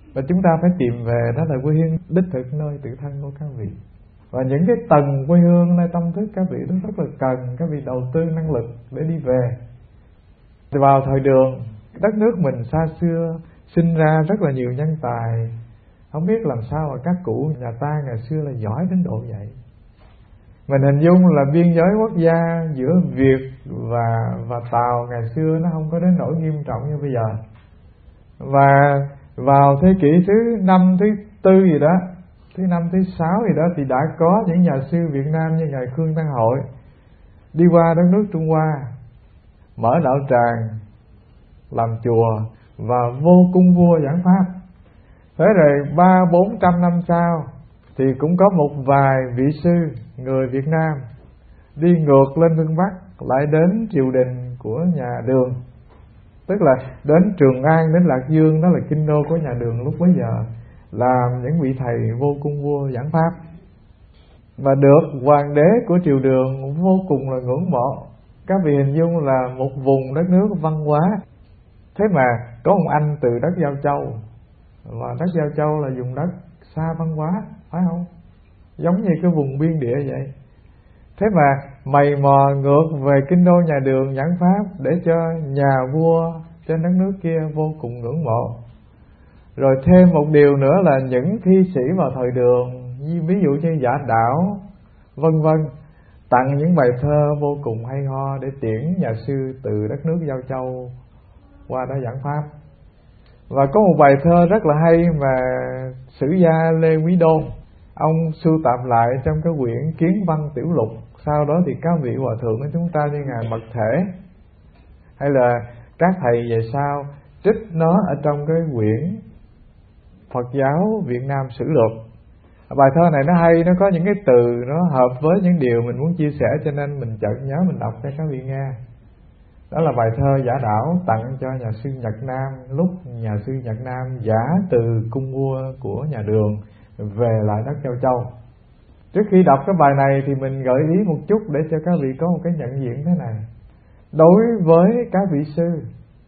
và chúng ta phải tìm về, đó là quê hương đích thực nơi tự thân của các vị. Và những cái tầng quê hương nơi tâm thức các vị đó rất là cần các vị đầu tư năng lực để đi về. Vào thời Đường, đất nước mình xa xưa sinh ra rất là nhiều nhân tài, không biết làm sao mà các cụ nhà ta ngày xưa là giỏi đến độ vậy. Mình hình dung là biên giới quốc gia giữa Việt và và Tàu ngày xưa nó không có đến nỗi nghiêm trọng như bây giờ. Và vào thế kỷ thứ năm, thứ tư gì đó, thứ năm, thứ sáu gì đó thì đã có những nhà sư Việt Nam như ngài Khương Tăng Hội đi qua đất nước Trung Hoa, mở đạo tràng, làm chùa và vô cung vua giảng pháp. Thế rồi ba bốn trăm năm sau thì cũng có một vài vị sư người Việt Nam đi ngược lên phương Bắc, lại đến triều đình của nhà Đường, tức là đến Trường An, đến Lạc Dương, đó là kinh đô của nhà Đường lúc bấy giờ, làm những vị thầy vô cung vua giảng pháp, và được hoàng đế của triều Đường vô cùng là ngưỡng mộ. Các vị hình dung là một vùng đất nước văn hóa. Thế mà có một anh từ đất Giao Châu, và đất Giao Châu là vùng đất xa văn hóa, phải không? Giống như cái vùng biên địa vậy. Thế mà mày mò ngược về kinh đô nhà Đường giảng pháp để cho nhà vua trên đất nước kia vô cùng ngưỡng mộ. Rồi thêm một điều nữa là những thi sĩ vào thời Đường, ví dụ như Giả Đảo vân vân, tặng những bài thơ vô cùng hay ho để tiễn nhà sư từ đất nước Giao Châu qua đó giảng pháp. Và có một bài thơ rất là hay mà sử gia Lê Quý Đôn ông sưu tập lại trong cái quyển Kiến Văn Tiểu Lục. Sau đó thì các vị hòa thượng của chúng ta như ngài Mật Thể hay là các thầy về sau trích nó ở trong cái quyển Phật giáo Việt Nam Sử Lược. Bài thơ này nó hay, nó có những cái từ nó hợp với những điều mình muốn chia sẻ, cho nên mình chợt nhớ mình đọc cho các vị nghe. Đó là bài thơ Giả Đảo tặng cho nhà sư Nhật Nam lúc nhà sư Nhật Nam giả từ cung vua của nhà Đường về lại đất Giao Châu. Trước khi đọc cái bài này thì mình gợi ý một chút để cho các vị có một cái nhận diện thế này. Đối với các vị sư,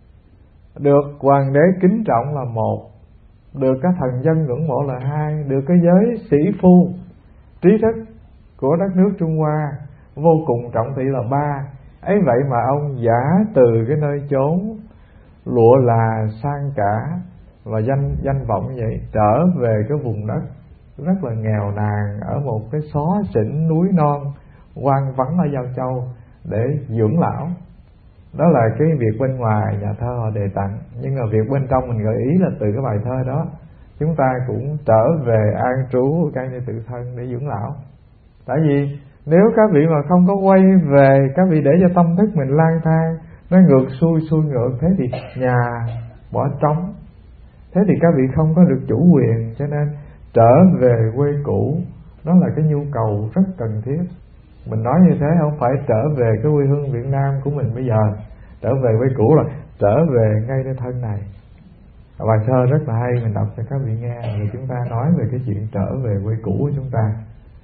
được hoàng đế kính trọng là một, được các thần dân ngưỡng mộ là hai, được cái giới sĩ phu trí thức của đất nước Trung Hoa vô cùng trọng thị là ba. Ấy vậy mà ông giả từ cái nơi chốn lụa là sang cả và danh danh vọng vậy, trở về cái vùng đất rất là nghèo nàn ở một cái xó xỉnh núi non hoang vắng ở Giao Châu để dưỡng lão. Đó là cái việc bên ngoài nhà thơ họ đề tặng, nhưng mà việc bên trong mình gợi ý là từ cái bài thơ đó chúng ta cũng trở về an trú căn như tự thân để dưỡng lão. Tại vì nếu các vị mà không có quay về, các vị để cho tâm thức mình lang thang, nó ngược xuôi xuôi ngược, thế thì nhà bỏ trống, thế thì các vị không có được chủ quyền. Cho nên trở về quê cũ đó là cái nhu cầu rất cần thiết. Mình nói như thế không phải trở về cái quê hương Việt Nam của mình bây giờ, trở về quê cũ là trở về ngay nơi thân này. Bài thơ rất là hay, mình đọc cho các vị nghe, rồi chúng ta nói về cái chuyện trở về quê cũ của chúng ta.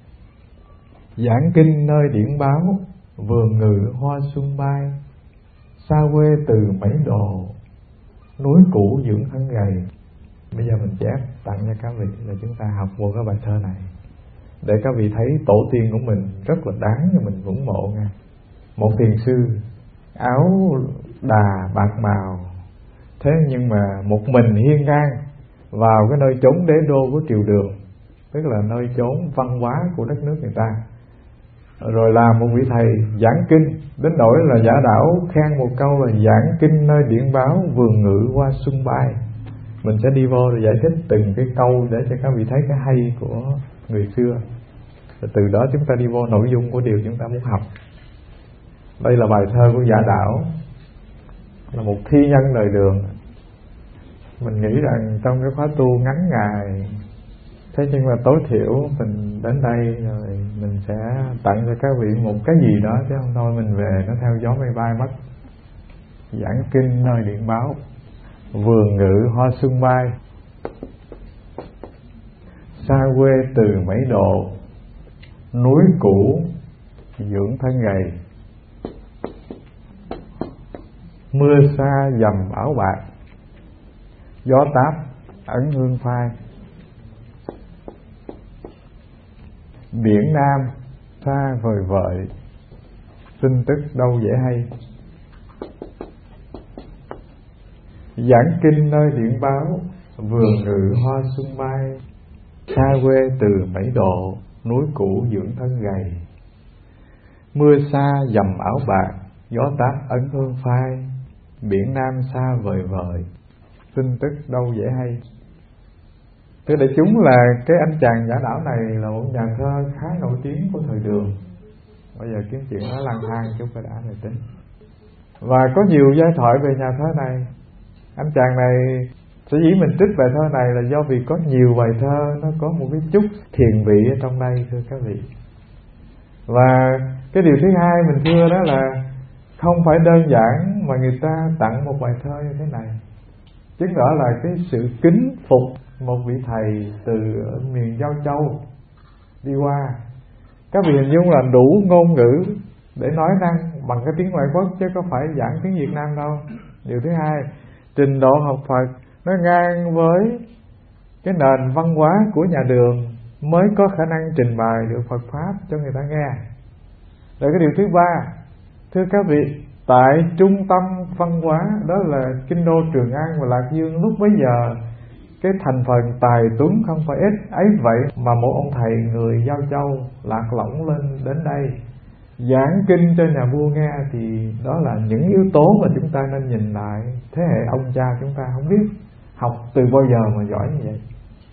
Giảng kinh nơi điển báo, vườn ngự hoa xuân bay, xa quê từ mấy đồ, núi cũ dưỡng thân gầy. Bây giờ mình chép tặng cho các vị là chúng ta học vô cái bài thơ này, để các vị thấy tổ tiên của mình rất là đáng cho mình ngưỡng mộ nha. Một thiền sư áo đà bạc màu, thế nhưng mà một mình hiên ngang vào cái nơi chốn đế đô của triều Đường, tức là nơi chốn văn hóa của đất nước người ta. Rồi làm một vị thầy giảng kinh đến nỗi là Giả Đảo khen một câu là giảng kinh nơi điển báo, vườn ngự hoa xuân bay. Mình sẽ đi vô rồi giải thích từng cái câu để cho các vị thấy cái hay của người xưa, rồi từ đó chúng ta đi vô nội dung của điều chúng ta muốn học. Đây là bài thơ của Giả Đảo, là một thi nhân đời Đường. Mình nghĩ rằng trong cái khóa tu ngắn ngày, thế nhưng mà tối thiểu mình đến đây rồi mình sẽ tặng cho các vị một cái gì đó, chứ không thôi mình về nó theo gió mây bay mất. Giảng kinh nơi điển báo, vườn ngự hoa xuân bay, xa quê từ mấy độ, núi cũ dưỡng thân gầy, mưa xa dầm áo bạc, gió táp ẩn hương phai. Biển Nam xa vời vợi, tin tức đâu dễ hay. Giảng kinh nơi điện báo, vườn ngự hoa xuân mai. Xa quê từ mấy độ, núi cũ dưỡng thân gầy. Mưa xa dầm áo bạc, gió táp ấn hương phai. Biển Nam xa vời vợi, tin tức đâu dễ hay. Thưa đại chúng, là cái anh chàng giả đảo này là một nhà thơ khá nổi tiếng của thời Đường. Bây giờ kiếm chuyện nó lang thang chút phải đã rồi tính. Và có nhiều giai thoại về nhà thơ này. Anh chàng này, sở dĩ mình trích bài thơ này là do vì có nhiều bài thơ nó có một cái chút thiền vị ở trong đây, thưa các vị. Và cái điều thứ hai mình thưa đó là không phải đơn giản mà người ta tặng một bài thơ như thế này, chứng tỏ là cái sự kính phục một vị thầy từ miền Giao Châu đi qua. Các vị hình dung là đủ ngôn ngữ để nói năng bằng cái tiếng ngoại quốc, chứ có phải giảng tiếng Việt Nam đâu. Điều thứ hai, trình độ học Phật nó ngang với cái nền văn hóa của nhà Đường mới có khả năng trình bày được Phật Pháp cho người ta nghe. Rồi cái điều thứ ba, thưa các vị, tại trung tâm văn hóa đó là kinh đô Trường An và Lạc Dương lúc bấy giờ, cái thành phần tài tuấn không phải ít. Ấy vậy mà một ông thầy người Giao Châu lạc lõng lên đến đây giảng kinh cho nhà vua nghe, thì đó là những yếu tố mà chúng ta nên nhìn lại. Thế hệ ông cha chúng ta không biết học từ bao giờ mà giỏi như vậy.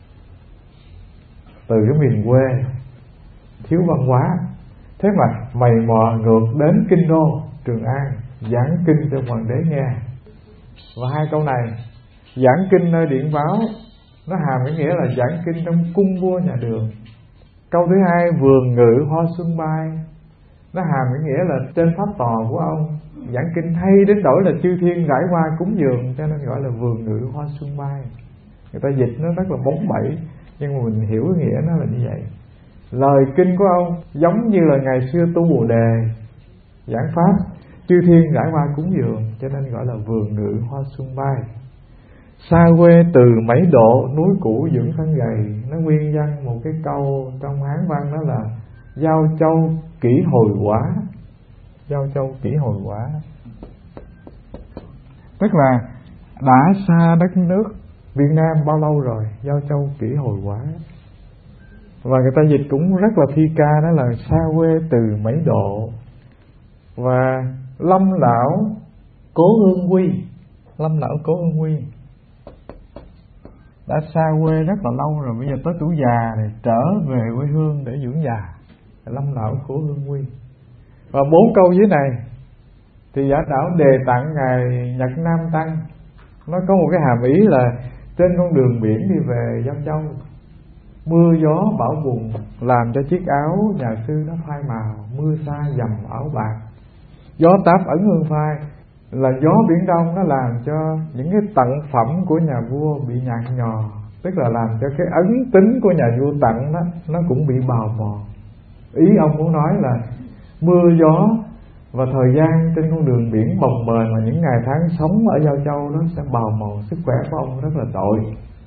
Từ cái miền quê thiếu văn hóa, thế mà mày mò ngược đến kinh đô Trường An giảng kinh cho hoàng đế nghe. Và hai câu này, giảng kinh nơi điện báo, nó hàm cái nghĩa là giảng kinh trong cung vua nhà Đường. Câu thứ hai, vườn ngự hoa xuân bay, nó hàm cái nghĩa là trên pháp tòa của ông giảng kinh hay đến đổi là chư thiên rải hoa cúng dường, cho nên gọi là vườn ngự hoa xuân bay. Người ta dịch nó rất là bóng bẩy, nhưng mà mình hiểu cái nghĩa nó là như vậy. Lời kinh của ông giống như là ngày xưa tu Bồ Đề giảng pháp, chư thiên rải hoa cúng dường, cho nên gọi là vườn ngự hoa xuân bay. Xa quê từ mấy độ, núi cũ dưỡng thân gầy. Nó nguyên văn một cái câu trong Hán văn, đó là Giao Châu kỷ hồi quả. Giao Châu kỷ hồi quả tức là đã xa đất nước Việt Nam bao lâu rồi, Giao Châu kỷ hồi quả. Và người ta dịch cũng rất là thi ca, đó là xa quê từ mấy độ. Và lâm lão cố hương quy, lâm lão cố hương quy, đã xa quê rất là lâu rồi, bây giờ tới tuổi già này trở về quê hương để dưỡng già, lâm lão cố hương quy. Và bốn câu dưới này thì giả đảo đề tặng ngài Nhật Nam Tăng. Nó có một cái hàm ý là trên con đường biển đi về Giao Châu, mưa gió bão bùng làm cho chiếc áo nhà sư nó phai màu. Mưa xa dầm áo bạc, gió táp ẩn hương phai, là gió biển Đông nó làm cho những cái tặng phẩm của nhà vua bị nhạt nhòa, tức là làm cho cái ấn tính của nhà vua tặng đó nó cũng bị bào mòn. Ý ông muốn nói là mưa gió và thời gian trên con đường biển bồng bềnh mà những ngày tháng sống ở Giao Châu nó sẽ bào mòn sức khỏe của ông rất là tội.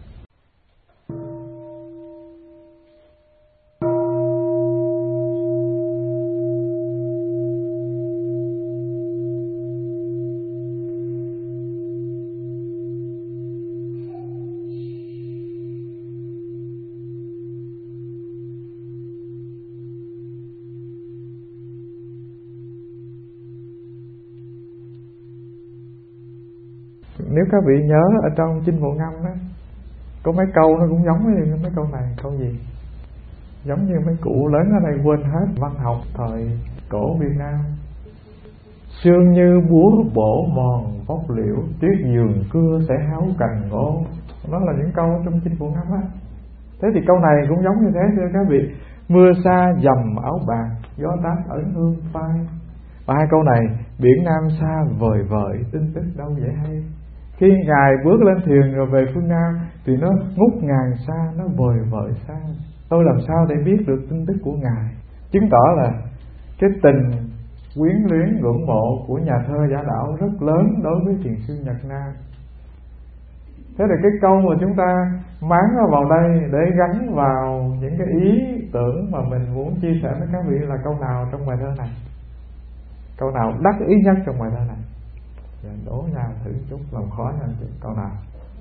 Nếu các vị nhớ ở trong Chinh Bộ Ngâm đó, có mấy câu nó cũng giống với mấy câu này. Câu gì? Giống như mấy cụ lớn ở đây quên hết văn học thời cổ Việt Nam. Sương như búa bổ mòn vóc liễu, tuyết giường cưa sẽ háo cành ngô. Đó là những câu trong Chinh Bộ Ngâm á. Thế thì câu này cũng giống như thế thưa các vị. Mưa xa dầm áo bạc, gió táp ẩn hương phai. Và hai câu này, biển Nam xa vời vợi, tin tức đâu dễ hay. Khi Ngài bước lên thuyền rồi về phương Nam thì nó ngút ngàn xa, nó vời vợi xa. Tôi làm sao để biết được tin tức của Ngài? Chứng tỏ là cái tình quyến luyến ngưỡng mộ của nhà thơ giả đảo rất lớn đối với thiền sư Nhật Nam. Thế là cái câu mà chúng ta máng nó vào đây để gắn vào những cái ý tưởng mà mình muốn chia sẻ với các vị là câu nào trong bài thơ này? Câu nào đắc ý nhất trong bài thơ này? Rồi đố nhau thử chút, làm khó nhau chút. Câu nào?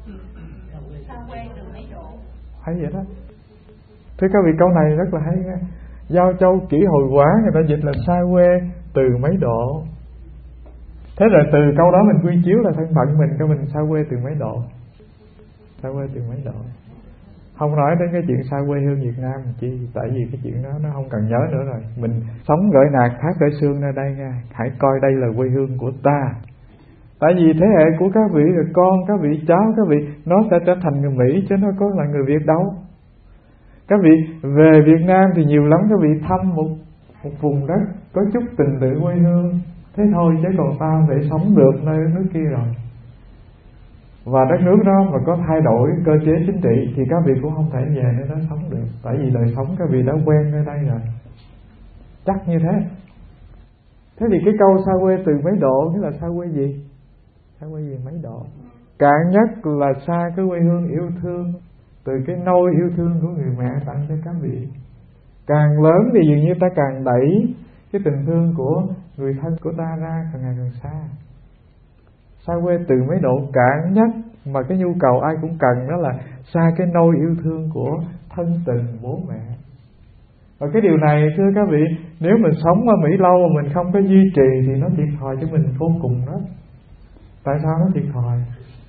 Hay vậy đó. Thưa các vị, câu này rất là hay nghe. Giao Châu kỹ hồi quá, người ta dịch là xa quê từ mấy độ. Thế rồi từ câu đó mình quy chiếu là thân phận mình, cho mình xa quê từ mấy độ. Xa quê từ mấy độ. Không nói đến cái chuyện xa quê hương Việt Nam chi, tại vì cái chuyện đó nó không cần nhớ nữa rồi. Mình sống gởi nạt thác gởi xương nơi đây nha. Hãy coi đây là quê hương của ta. Tại vì thế hệ của các vị là con, các vị cháu, các vị nó sẽ trở thành người Mỹ chứ nó có là người Việt đâu. Các vị về Việt Nam thì nhiều lắm các vị thăm một, một vùng đất có chút tình tự quê hương. Thế thôi chứ còn ta không thể sống được nơi nước kia rồi. Và đất nước đó mà có thay đổi cơ chế chính trị thì các vị cũng không thể về nơi đó sống được. Tại vì đời sống các vị đã quen nơi đây rồi. Chắc như thế. Thế thì cái câu xa quê từ mấy độ nghĩa là xa quê gì? Xa quê gì mấy độ? Cạn nhất là xa cái quê hương yêu thương, từ cái nôi yêu thương của người mẹ tặng cho các vị. Càng lớn thì dường như ta càng đẩy cái tình thương của người thân của ta ra càng ngày càng xa. Xa quê từ mấy độ cạn nhất mà cái nhu cầu ai cũng cần đó là xa cái nôi yêu thương của thân tình bố mẹ. Và cái điều này thưa các vị, nếu mình sống ở Mỹ lâu mà mình không có duy trì thì nó thiệt thòi cho mình vô cùng đó. Tại sao nó thiệt thòi?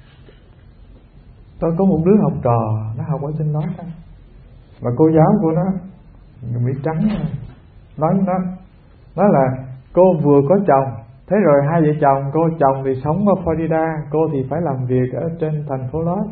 Tôi có một đứa học trò, nó học ở trên đó đó. Và cô giáo của nó, người Mỹ trắng, nói nó nói là cô vừa có chồng. Thế rồi hai vợ chồng, cô chồng thì sống ở Florida, cô thì phải làm việc ở trên thành phố Los.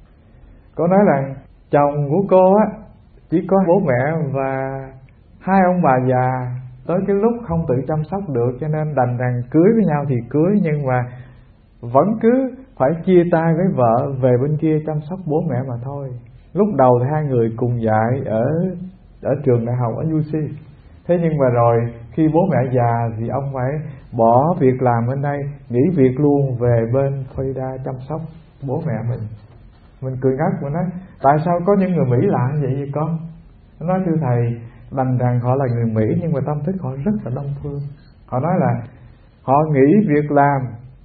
Cô nói rằng chồng của cô á chỉ có bố mẹ và hai ông bà già, tới cái lúc không tự chăm sóc được cho nên đành rằng cưới với nhau thì cưới, nhưng mà vẫn cứ phải chia tay với vợ về bên kia chăm sóc bố mẹ mà thôi. Lúc đầu thì hai người cùng dạy ở ở trường đại học ở u xê. Thế nhưng mà rồi khi bố mẹ già thì ông phải bỏ việc làm bên đây, nghỉ việc luôn về bên Florida chăm sóc bố mẹ mình. Mình cười ngất, mình nói tại sao có những người Mỹ làm vậy vậy con? Nó nói thưa thầy, đành rằng họ là người Mỹ nhưng mà tâm thức họ rất là đông phương. Họ nói là họ nghỉ việc làm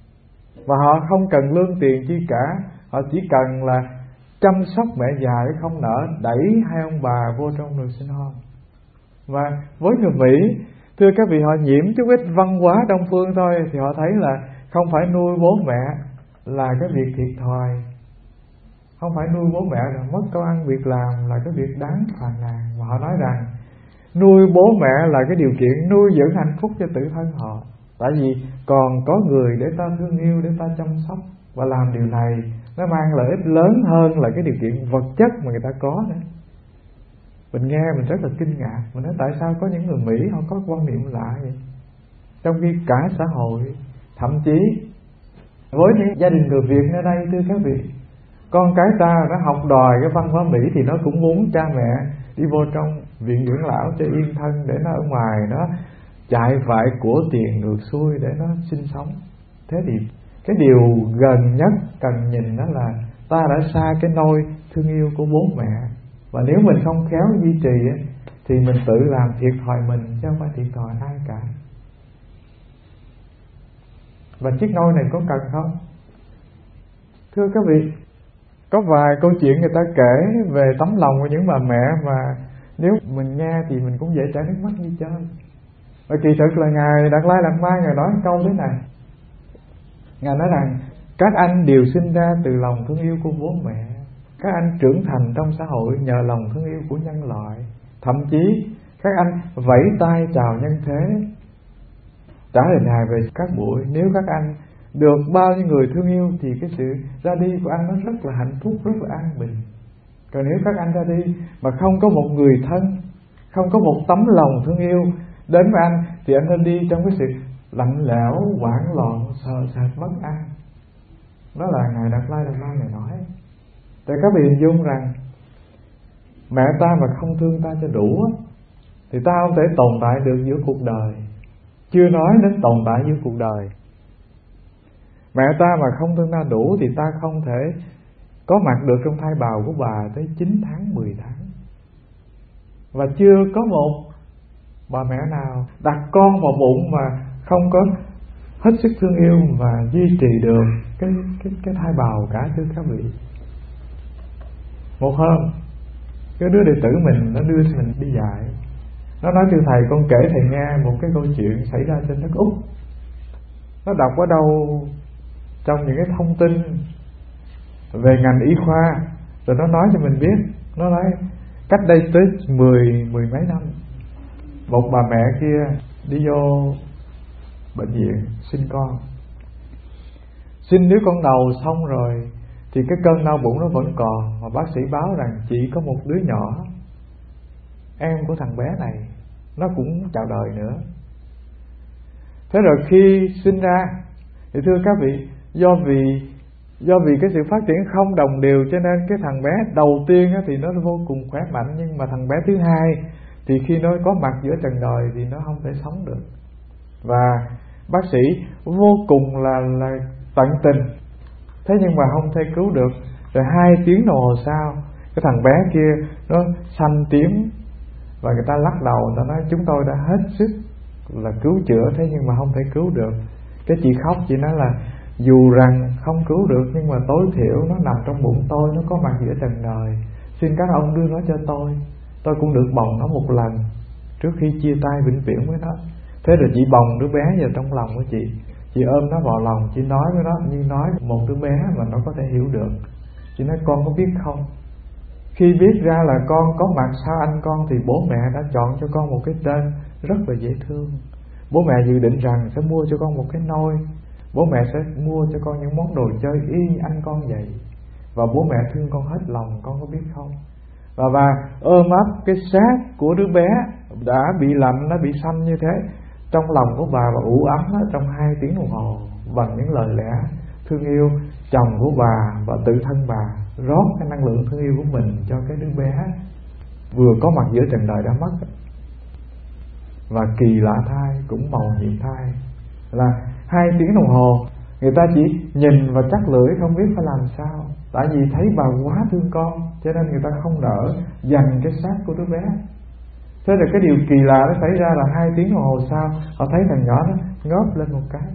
và họ không cần lương tiền chi cả, họ chỉ cần là chăm sóc mẹ già để không nỡ đẩy hai ông bà vô trong nồi sinh hôn. Và với người Mỹ, thưa các vị, họ nhiễm chút ít văn hóa đông phương thôi thì họ thấy là không phải nuôi bố mẹ là cái việc thiệt thòi, không phải nuôi bố mẹ là mất công ăn việc làm là cái việc đáng phàn nàn. Và họ nói rằng nuôi bố mẹ là cái điều kiện nuôi dưỡng hạnh phúc cho tự thân họ. Tại vì còn có người để ta thương yêu, để ta chăm sóc. Và làm điều này nó mang lợi ích lớn hơn là cái điều kiện vật chất mà người ta có nữa. Mình nghe mình rất là kinh ngạc. Mình nói tại sao có những người Mỹ họ có quan niệm lạ vậy, trong khi cả xã hội, thậm chí với những gia đình người Việt ở đây, thưa các vị, con cái ta nó học đòi cái văn hóa Mỹ thì nó cũng muốn cha mẹ đi vô trong viện dưỡng lão cho yên thân, để nó ở ngoài nó chạy vại của tiền ngược xuôi để nó sinh sống. Thế thì cái điều gần nhất cần nhìn đó là ta đã xa cái nôi thương yêu của bố mẹ. Và nếu mình không khéo duy trì ấy, thì mình tự làm thiệt thòi mình chứ không phải thiệt thòi ai cả. Và chiếc nôi này có cần không? Thưa các vị, có vài câu chuyện người ta kể về tấm lòng của những bà mẹ mà nếu mình nghe thì mình cũng dễ chảy nước mắt như chơi. Và kỳ thực là Ngài Đạt Lai Lạt Ma Ngài nói câu thế này. Ngài nói rằng các anh đều sinh ra từ lòng thương yêu của bố mẹ. Các anh trưởng thành trong xã hội nhờ lòng thương yêu của nhân loại. Thậm chí các anh vẫy tay chào nhân thế. Trả lời Ngài về các buổi, nếu các anh được bao nhiêu người thương yêu thì cái sự ra đi của anh nó rất là hạnh phúc, rất là an bình. Còn nếu các anh ra đi mà không có một người thân, không có một tấm lòng thương yêu đến với anh, thì anh nên đi trong cái sự lạnh lẽo, hoảng loạn, sợ sệt, mất an. Đó là Ngài Đạt Lai Lạt Ma Ngài nói. Tại các vị hình dung rằng mẹ ta mà không thương ta cho đủ thì ta không thể tồn tại được giữa cuộc đời, chưa nói đến tồn tại giữa cuộc đời. Mẹ ta mà không thương ta đủ thì ta không thể có mặt được trong thai bào của bà tới chín tháng mười tháng, và chưa có một bà mẹ nào đặt con vào bụng mà không có hết sức thương yêu và duy trì được cái cái cái thai bào cả, thưa các vị. Một hôm, cái đứa đệ tử mình nó đưa mình đi dạy, nó nói: thưa thầy, con kể thầy nghe một cái câu chuyện xảy ra trên đất Úc. Nó đọc ở đâu trong những cái thông tin về ngành y khoa, rồi nó nói cho mình biết. Nó nói cách đây tới mười mười mấy năm, một bà mẹ kia đi vô bệnh viện sinh con. Sinh đứa con đầu xong rồi thì cái cơn đau bụng nó vẫn còn, mà bác sĩ báo rằng chỉ có một đứa nhỏ, em của thằng bé này, nó cũng chào đời nữa. Thế rồi khi sinh ra thì thưa các vị, do vì do vì cái sự phát triển không đồng đều, cho nên cái thằng bé đầu tiên thì nó vô cùng khỏe mạnh, nhưng mà thằng bé thứ hai thì khi nó có mặt giữa trần đời thì nó không thể sống được. Và bác sĩ vô cùng là, là tận tình, thế nhưng mà không thể cứu được. Rồi hai tiếng đồng hồ sau, cái thằng bé kia nó xanh tím, và người ta lắc đầu, người ta nói chúng tôi đã hết sức là cứu chữa, thế nhưng mà không thể cứu được. Cái chị khóc, chị nói là dù rằng không cứu được, nhưng mà tối thiểu nó nằm trong bụng tôi, nó có mặt giữa trần đời, xin các ông đưa nó cho tôi, tôi cũng được bồng nó một lần trước khi chia tay vĩnh viễn với nó. Thế rồi chị bồng đứa bé vào trong lòng của chị, chị ôm nó vào lòng, chị nói với nó như nói một đứa bé mà nó có thể hiểu được. Chị nói: con có biết không, khi biết ra là con có mặt sau anh con thì bố mẹ đã chọn cho con một cái tên rất là dễ thương. Bố mẹ dự định rằng sẽ mua cho con một cái nôi, bố mẹ sẽ mua cho con những món đồ chơi y anh con vậy, và bố mẹ thương con hết lòng, con có biết không? Và bà ôm ấp cái xác của đứa bé đã bị lạnh, nó bị xanh như thế trong lòng của bà, và ủ ấm nó trong hai tiếng đồng hồ bằng những lời lẽ thương yêu chồng của bà, và tự thân bà rót cái năng lượng thương yêu của mình cho cái đứa bé vừa có mặt giữa trần đời đã mất. Và kỳ lạ thai, cũng màu nhiệm thai, là hai tiếng đồng hồ người ta chỉ nhìn và chắc lưỡi không biết phải làm sao, tại vì thấy bà quá thương con, cho nên người ta không nỡ dành cái xác của đứa bé. Thế rồi cái điều kỳ lạ nó xảy ra là hai tiếng đồng hồ sau, họ thấy thằng nhỏ nó ngớp lên một cái,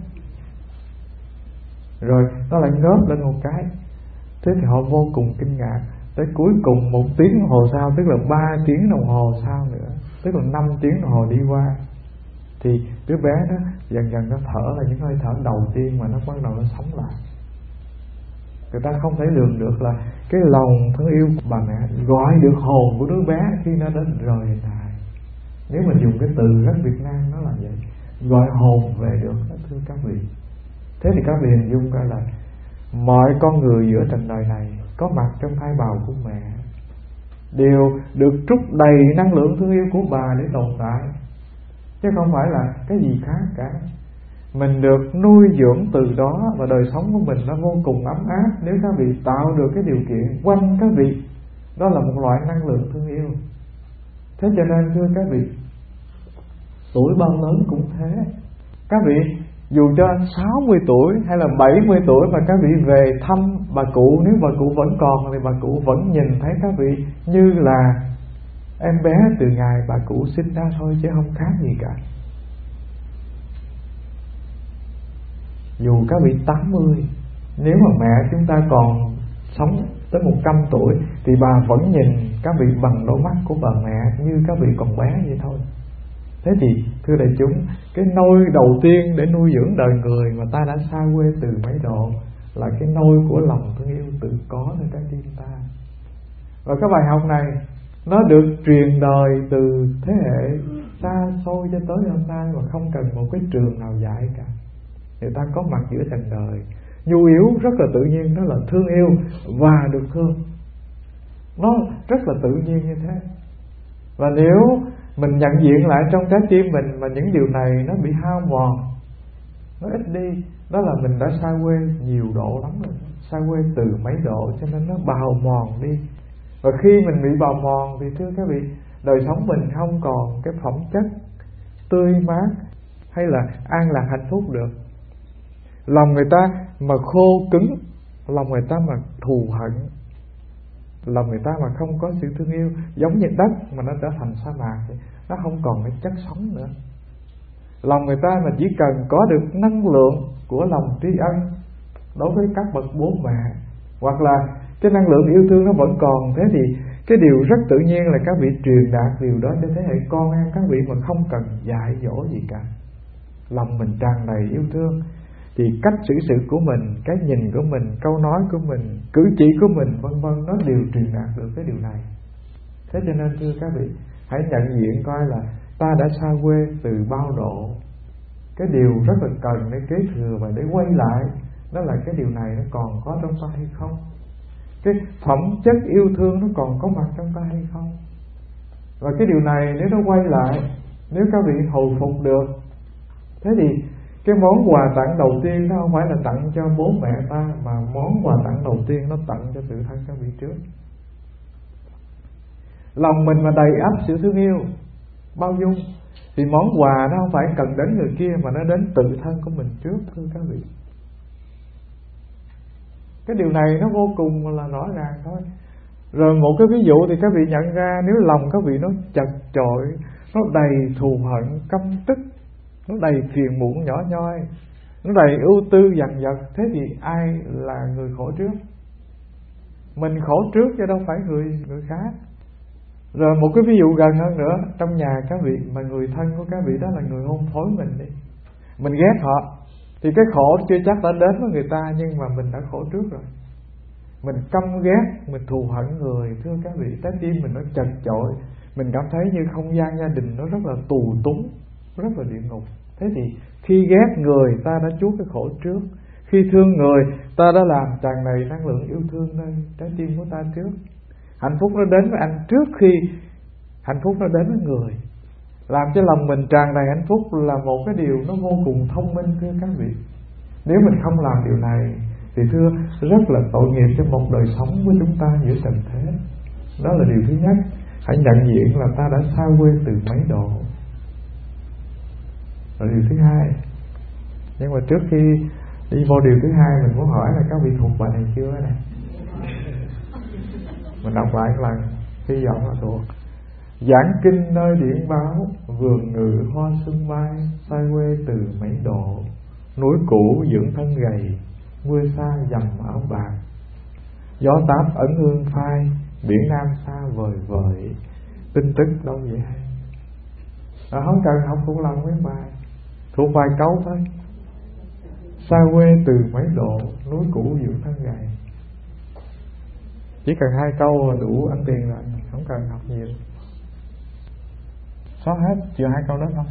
rồi nó lại ngớp lên một cái. Thế thì họ vô cùng kinh ngạc. Tới cuối cùng một tiếng đồng hồ sau, tức là ba tiếng đồng hồ sau nữa, tức là năm tiếng đồng hồ đi qua, thì đứa bé đó dần dần nó thở là những hơi thở đầu tiên mà nó bắt đầu nó sống lại. Người ta không thể lường được là cái lòng thương yêu của bà mẹ gọi được hồn của đứa bé khi nó đến rời này. Nếu mình dùng cái từ rất Việt Nam nó là vậy, gọi hồn về được đó, thưa các vị. Thế thì các vị hình dung coi là mọi con người giữa trần đời này có mặt trong thai bào của mẹ đều được trút đầy năng lượng thương yêu của bà để tồn tại, chứ không phải là cái gì khác cả. Mình được nuôi dưỡng từ đó, và đời sống của mình nó vô cùng ấm áp nếu các vị tạo được cái điều kiện quanh các vị. Đó là một loại năng lượng thương yêu. Thế cho nên thưa các vị, tuổi bao lớn cũng thế. Các vị dù cho sáu mươi tuổi hay là bảy mươi tuổi mà các vị về thăm bà cụ, nếu bà cụ vẫn còn thì bà cụ vẫn nhìn thấy các vị như là em bé từ ngày bà cụ sinh ra thôi, chứ không khác gì cả. Dù các vị tám mươi, nếu mà mẹ chúng ta còn sống tới một trăm tuổi thì bà vẫn nhìn các vị bằng đôi mắt của bà mẹ như các vị còn bé vậy thôi. Thế thì thưa đại chúng, cái nôi đầu tiên để nuôi dưỡng đời người mà ta đã xa quê từ mấy độ là cái nôi của lòng thương yêu tự có nơi trái tim ta. Và cái bài học này nó được truyền đời từ thế hệ xa xôi cho tới hôm nay mà không cần một cái trường nào dạy cả. Người ta có mặt giữa trần đời, nhu yếu rất là tự nhiên, đó là thương yêu và được thương. Nó rất là tự nhiên như thế. Và nếu mình nhận diện lại trong trái tim mình mà những điều này nó bị hao mòn, nó ít đi, đó là mình đã xa quê nhiều độ lắm rồi, xa quê từ mấy độ, cho nên nó bào mòn đi. Và khi mình bị bào mòn thì thưa các vị, đời sống mình không còn cái phẩm chất tươi mát hay là an lạc hạnh phúc được. Lòng người ta mà khô cứng, lòng người ta mà thù hận, lòng người ta mà không có sự thương yêu, giống như đất mà nó trở thành sa mạc vậy, nó không còn cái chất sống nữa. Lòng người ta mà chỉ cần có được năng lượng của lòng tri ân đối với các bậc bố mẹ, hoặc là cái năng lượng yêu thương nó vẫn còn, thế thì cái điều rất tự nhiên là các vị truyền đạt điều đó cho thế hệ con em các vị mà không cần dạy dỗ gì cả. Lòng mình tràn đầy yêu thương thì cách xử sự của mình, cái nhìn của mình, câu nói của mình, cử chỉ của mình vân vân, nó đều truyền đạt được cái điều này. Thế cho nên thưa các vị, hãy nhận diện coi là ta đã xa quê từ bao độ. Cái điều rất là cần để kế thừa và để quay lại, đó là cái điều này nó còn có trong ta hay không, cái phẩm chất yêu thương nó còn có mặt trong ta hay không. Và cái điều này nếu nó quay lại, nếu các vị hồi phục được, thế thì cái món quà tặng đầu tiên nó không phải là tặng cho bố mẹ ta, mà món quà tặng đầu tiên nó tặng cho tự thân các vị trước. Lòng mình mà đầy ắp sự thương yêu, bao dung, thì món quà nó không phải cần đến người kia, mà nó đến tự thân của mình trước, thưa các vị. Cái điều này nó vô cùng là rõ ràng thôi. Rồi một cái ví dụ thì các vị nhận ra, nếu lòng các vị nó chật chội, nó đầy thù hận, căm tức, nó đầy phiền muộn nhỏ nhoi, nó đầy ưu tư dằn vặt, thế thì ai là người khổ trước? Mình khổ trước chứ đâu phải người người khác. Rồi một cái ví dụ gần hơn nữa, trong nhà các vị mà người thân của các vị đó là người hôn phối mình đi, mình ghét họ, thì cái khổ chưa chắc đã đến với người ta, nhưng mà mình đã khổ trước rồi. Mình căm ghét, mình thù hận người, thưa các vị, trái tim mình nó chật chội, mình cảm thấy như không gian gia đình nó rất là tù túng, rất là địa ngục. Thế thì khi ghét người, ta đã chuốc cái khổ trước. Khi thương người, ta đã làm tràn đầy năng lượng yêu thương nơi trái tim của ta trước. Hạnh phúc nó đến với anh trước khi hạnh phúc nó đến với người. Làm cho lòng mình tràn đầy hạnh phúc là một cái điều nó vô cùng thông minh, thưa các vị. Nếu mình không làm điều này thì thưa, rất là tội nghiệp cho một đời sống của chúng ta giữa trần thế. Đó là điều thứ nhất. Hãy nhận diện là ta đã xa quê từ mấy độ. Rồi điều thứ hai, nhưng mà trước khi đi vô điều thứ hai, mình muốn hỏi là các vị thuộc bài này chưa này? Mình đọc lại một lần, hy vọng là thuộc. Giảng kinh nơi điển báo, vườn ngự hoa xuân mai, xa quê từ mấy độ. Núi cũ dưỡng thân gầy, mưa xa dầm áo bạc. Gió táp ẩn hương phai, biển Nam xa vời vợi, tin tức đâu vậy hay. À, không cần học thuộc lòng mấy bài, thuộc vài câu thôi. Xa quê từ mấy độ, núi cũ dưỡng thân gầy. Chỉ cần hai câu là đủ ăn tiền rồi, không cần học nhiều. Xóa hết, chừa hai câu đó thôi.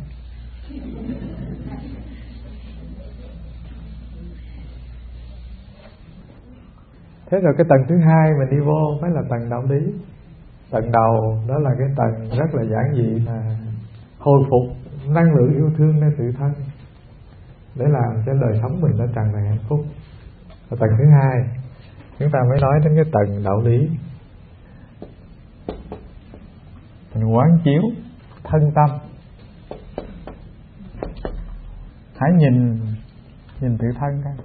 Thế rồi cái tầng thứ hai mình đi vô mới là tầng đạo lý. Tầng đầu đó là cái tầng rất là giản dị, là hồi phục năng lượng yêu thương nơi tự thân, để làm cho đời sống mình nó tràn đầy hạnh phúc. Và tầng thứ hai chúng ta mới nói đến cái tầng đạo lý. Mình quán chiếu thân tâm, hãy nhìn nhìn tự thân coi.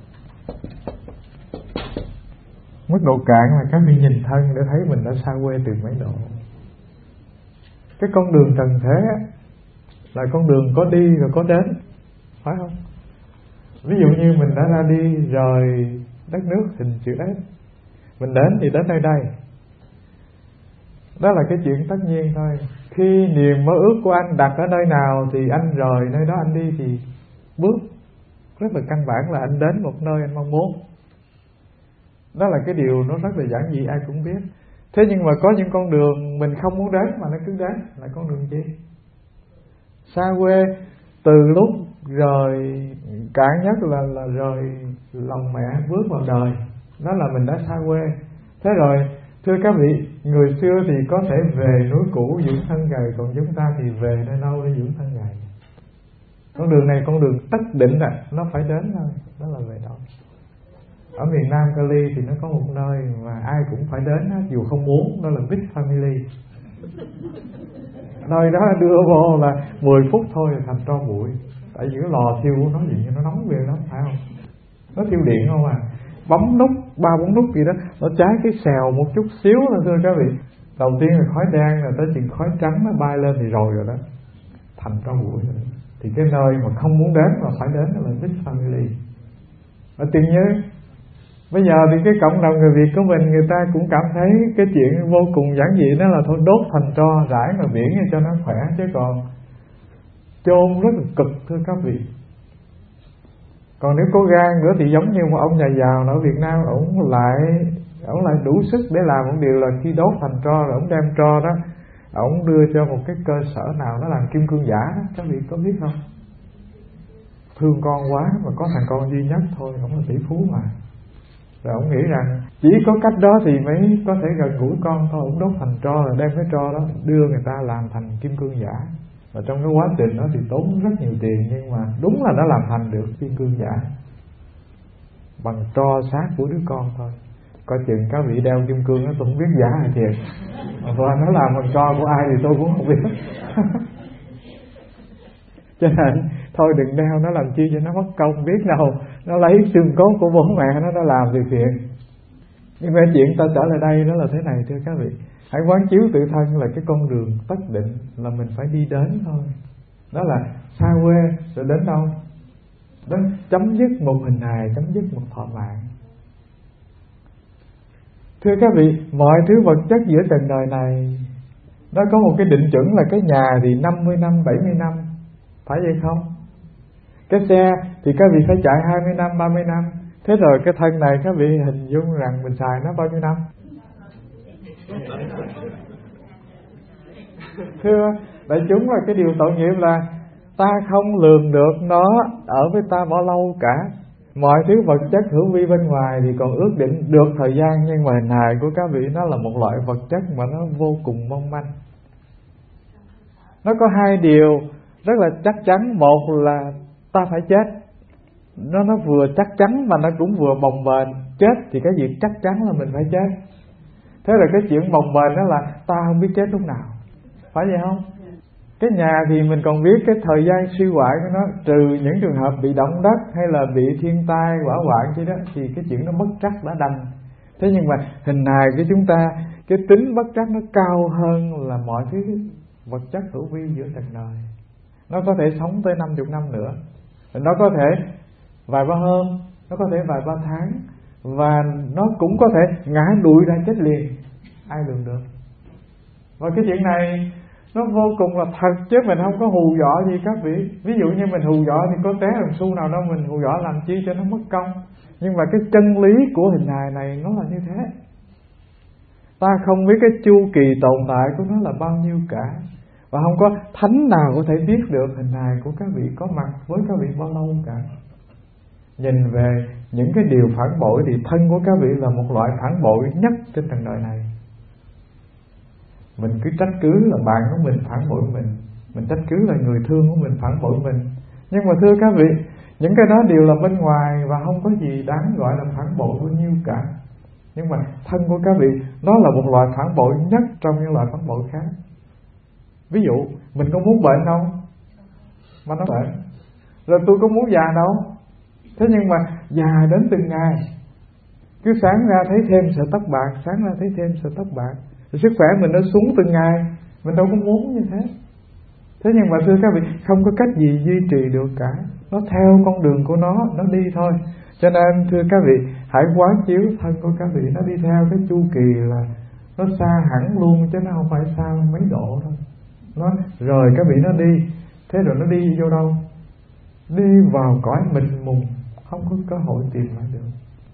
Mức độ cạn là các vị nhìn thân để thấy mình đã xa quê từ mấy độ. Cái con đường trần thế là con đường có đi rồi có đến, phải không? Ví dụ như mình đã ra đi rời đất nước hình chữ S, mình đến thì đến nơi đây. Đó là cái chuyện tất nhiên thôi. Khi niềm mơ ước của anh đặt ở nơi nào thì anh rời nơi đó anh đi, thì bước rất là căn bản là anh đến một nơi anh mong muốn. Đó là cái điều nó rất là giản dị, ai cũng biết. Thế nhưng mà có những con đường mình không muốn đến mà nó cứ đến, là con đường gì? Xa quê từ lúc rời, cạn nhất là là rời lòng mẹ bước vào đời, đó là mình đã xa quê. Thế rồi thưa các vị, người xưa thì có thể về núi cũ dưỡng thân gầy, còn chúng ta thì về nơi đâu để dưỡng thân gầy? Con đường này con đường tất định rồi, nó phải đến thôi. Đó là về đâu? Ở miền Nam Cali thì nó có một nơi mà ai cũng phải đến dù không muốn, đó là Big Family. Nơi đó đưa vô là mười phút thôi là thành tro bụi. Tại vì cái lò thiêu của nó gì nó nóng về lắm, phải không? Nó thiêu điện không à. bấm nút ba bốn nút gì đó, nó cháy cái xèo một chút xíu thôi thưa các vị. Đầu tiên là khói đen, rồi tới chừng khói trắng nó bay lên thì rồi rồi đó, thành tro bụi rồi. Thì cái nơi mà không muốn đến mà phải đến là Big Family. Ở tiền nhớ bây giờ thì cái cộng đồng người Việt của mình, người ta cũng cảm thấy cái chuyện vô cùng giản dị, đó là thôi đốt thành tro rải ngoài biển cho nó khỏe, chứ còn chôn rất là cực thưa các vị. Còn nếu có gan nữa thì giống như một ông nhà giàu ở Việt Nam, ổng lại ổng lại đủ sức để làm một điều là khi đốt thành tro rồi ổng đem tro đó, ổng đưa cho một cái cơ sở nào nó làm kim cương giả đó, các vị có biết không? Thương con quá mà có thằng con duy nhất thôi, ổng là tỷ phú mà. Rồi ổng nghĩ rằng chỉ có cách đó thì mới có thể gần gũi con thôi, ổng đốt thành tro rồi đem cái tro đó đưa người ta làm thành kim cương giả. Và trong cái quá trình đó thì tốn rất nhiều tiền, nhưng mà đúng là nó làm thành được kim cương giả bằng tro xác của đứa con thôi. Coi chừng các vị đeo kim cương đó tôi không biết giả hay thiệt, và nó làm bằng tro của ai thì tôi cũng không biết. Cho nên thôi đừng đeo, nó làm chi cho nó mất công, biết đâu nó lấy xương cốt của bố mẹ nó nó làm việc thiện. Nhưng mà chuyện ta trở lại đây đó là thế này thưa các vị, hãy quán chiếu tự thân là cái con đường tất định là mình phải đi đến thôi. Đó là xa quê rồi đến đâu? Đến chấm dứt một hình hài, chấm dứt một thọ mạng. Thưa các vị, mọi thứ vật chất giữa trần đời này nó có một cái định chuẩn là cái nhà thì năm mươi năm, bảy mươi năm, phải vậy không? Cái xe thì các vị phải chạy hai mươi năm, ba mươi năm. Thế rồi cái thân này các vị hình dung rằng mình xài nó bao nhiêu năm? Thưa đại chúng, là cái điều tội nghiệp là ta không lường được nó ở với ta bao lâu cả. Mọi thứ vật chất hữu vi bên ngoài thì còn ước định được thời gian, nhưng mà hình hài của các vị nó là một loại vật chất mà nó vô cùng mong manh. Nó có hai điều rất là chắc chắn. Một là ta phải chết, nó nó vừa chắc chắn mà nó cũng vừa bồng bềnh. Chết thì cái việc chắc chắn là mình phải chết. Thế là cái chuyện bồng bềnh đó là ta không biết chết lúc nào, phải vậy không? Cái nhà thì mình còn biết cái thời gian suy hoại của nó, trừ những trường hợp bị động đất hay là bị thiên tai hỏa hoạn chứ đó, thì cái chuyện nó bất trắc đã đành. Thế nhưng mà hình hài của chúng ta, cái tính bất trắc nó cao hơn là mọi thứ vật chất hữu vi giữa trần đời. Nó có thể sống tới năm mươi năm nữa, nó có thể vài ba hôm, nó có thể vài ba tháng, và nó cũng có thể ngã đuổi ra chết liền, ai lường được. Và cái chuyện này nó vô cùng là thật, chứ mình không có hù dọa gì các vị. Ví dụ như mình hù dọa thì có té đồng xu nào đâu, mình hù dọa làm chi cho nó mất công. Nhưng mà cái chân lý của hình hài này nó là như thế. Ta không biết cái chu kỳ tồn tại của nó là bao nhiêu cả, và không có thánh nào có thể biết được hình hài của các vị có mặt với các vị bao lâu cả. Nhìn về những cái điều phản bội thì thân của các vị là một loại phản bội nhất trên trần đời này. Mình cứ trách cứ là bạn của mình phản bội mình, mình trách cứ là người thương của mình phản bội mình. Nhưng mà thưa các vị, những cái đó đều là bên ngoài và không có gì đáng gọi là phản bội bao nhiêu cả. Nhưng mà thân của các vị nó là một loại phản bội nhất trong những loại phản bội khác. Ví dụ mình có muốn bệnh đâu mà nó bệnh, rồi tôi có muốn già đâu. Thế nhưng mà già đến từng ngày, cứ sáng ra thấy thêm sợi tóc bạc, sáng ra thấy thêm sợi tóc bạc, rồi sức khỏe mình nó xuống từng ngày, mình đâu có muốn như thế. Thế nhưng mà thưa các vị, không có cách gì duy trì được cả, nó theo con đường của nó, nó đi thôi. Cho nên thưa các vị, hãy quán chiếu thân của các vị, nó đi theo cái chu kỳ là nó xa hẳn luôn, chứ nó không phải xa mấy độ thôi. Nó rồi các vị nó đi, thế rồi nó đi vô đâu? Đi vào cõi mịt mùng, không có cơ hội tìm lại được.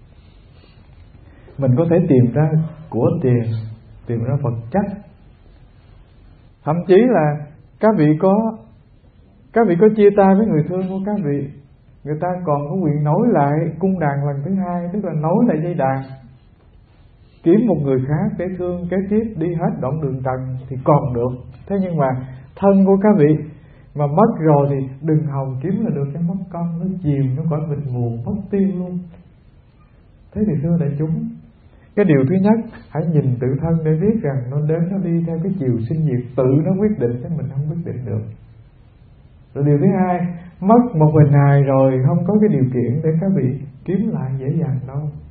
Mình có thể tìm ra của tiền, tìm ra vật chất, thậm chí là các vị có các vị có chia tay với người thương của các vị, người ta còn có quyền nối lại cung đàn lần thứ hai, tức là nối lại dây đàn, kiếm một người khác để thương kế tiếp đi hết đoạn đường trần thì còn được. Thế nhưng mà thân của các vị mà mất rồi thì đừng hòng kiếm là được cái mất công, nó chìm nó cõi mịt mù, mất tiêu luôn. Thế thì thưa đại chúng, cái điều thứ nhất, hãy nhìn tự thân để biết rằng nó đến nó đi theo cái chiều sinh diệt, tự nó quyết định chứ mình không quyết định được. Rồi điều thứ hai, mất một hình hài rồi không có cái điều kiện để các vị kiếm lại dễ dàng đâu.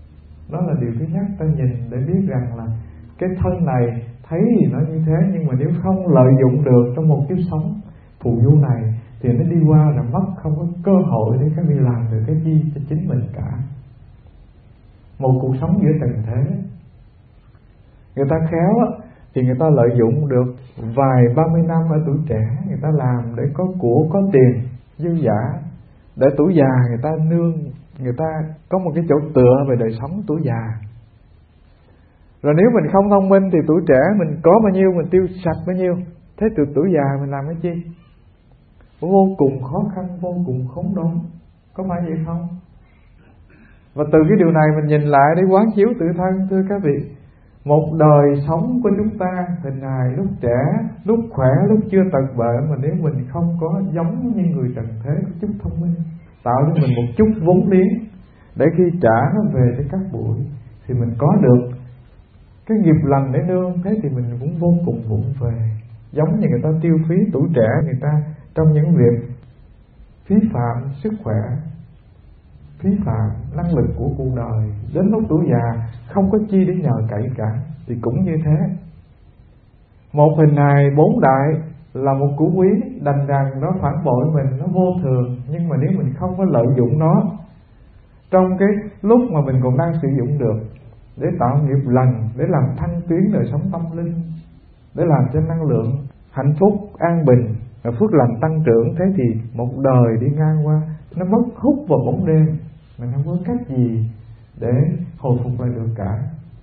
Đó là điều thứ nhất, ta nhìn để biết rằng là cái thân này thấy thì nó như thế, nhưng mà nếu không lợi dụng được trong một kiếp sống phù du này thì nó đi qua là mất, không có cơ hội để các vị làm được cái gì cho chính mình cả. Một cuộc sống giữa trần thế, người ta khéo á, thì người ta lợi dụng được vài ba mươi năm ở tuổi trẻ, người ta làm để có của có tiền dư dả, để tuổi già người ta nương, người ta có một cái chỗ tựa về đời sống tuổi già. Rồi nếu mình không thông minh thì tuổi trẻ mình có bao nhiêu mình tiêu sạch bấy nhiêu, thế từ tuổi già mình làm cái chi? Vô cùng khó khăn, vô cùng khốn đốn, có phải vậy không? Và từ cái điều này mình nhìn lại để quán chiếu tự thân. Thưa các vị, một đời sống của chúng ta hình hài lúc trẻ, lúc khỏe, lúc chưa tật bệnh, mà nếu mình không có giống như người trần thế, có chút thông minh, tạo cho mình một chút vốn liếng để khi trả nó về cho các bụi thì mình có được cái nghiệp lành để nương, thế thì mình cũng vô cùng vụng về. Giống như người ta tiêu phí tuổi trẻ người ta trong những việc phí phạm sức khỏe, phí phạm năng lực của cuộc đời, đến lúc tuổi già không có chi để nhờ cậy cả, thì cũng như thế. Một hình hài bốn đại là một củ quý, đành rằng nó phản bội mình, nó vô thường, nhưng mà nếu mình không có lợi dụng nó trong cái lúc mà mình còn đang sử dụng được để tạo nghiệp lành, để làm thăng tiến đời sống tâm linh, để làm cho năng lượng hạnh phúc an bình và phước lành tăng trưởng, thế thì một đời đi ngang qua nó mất hút vào bóng đêm, mình không có cách gì để hồi phục lại được cả.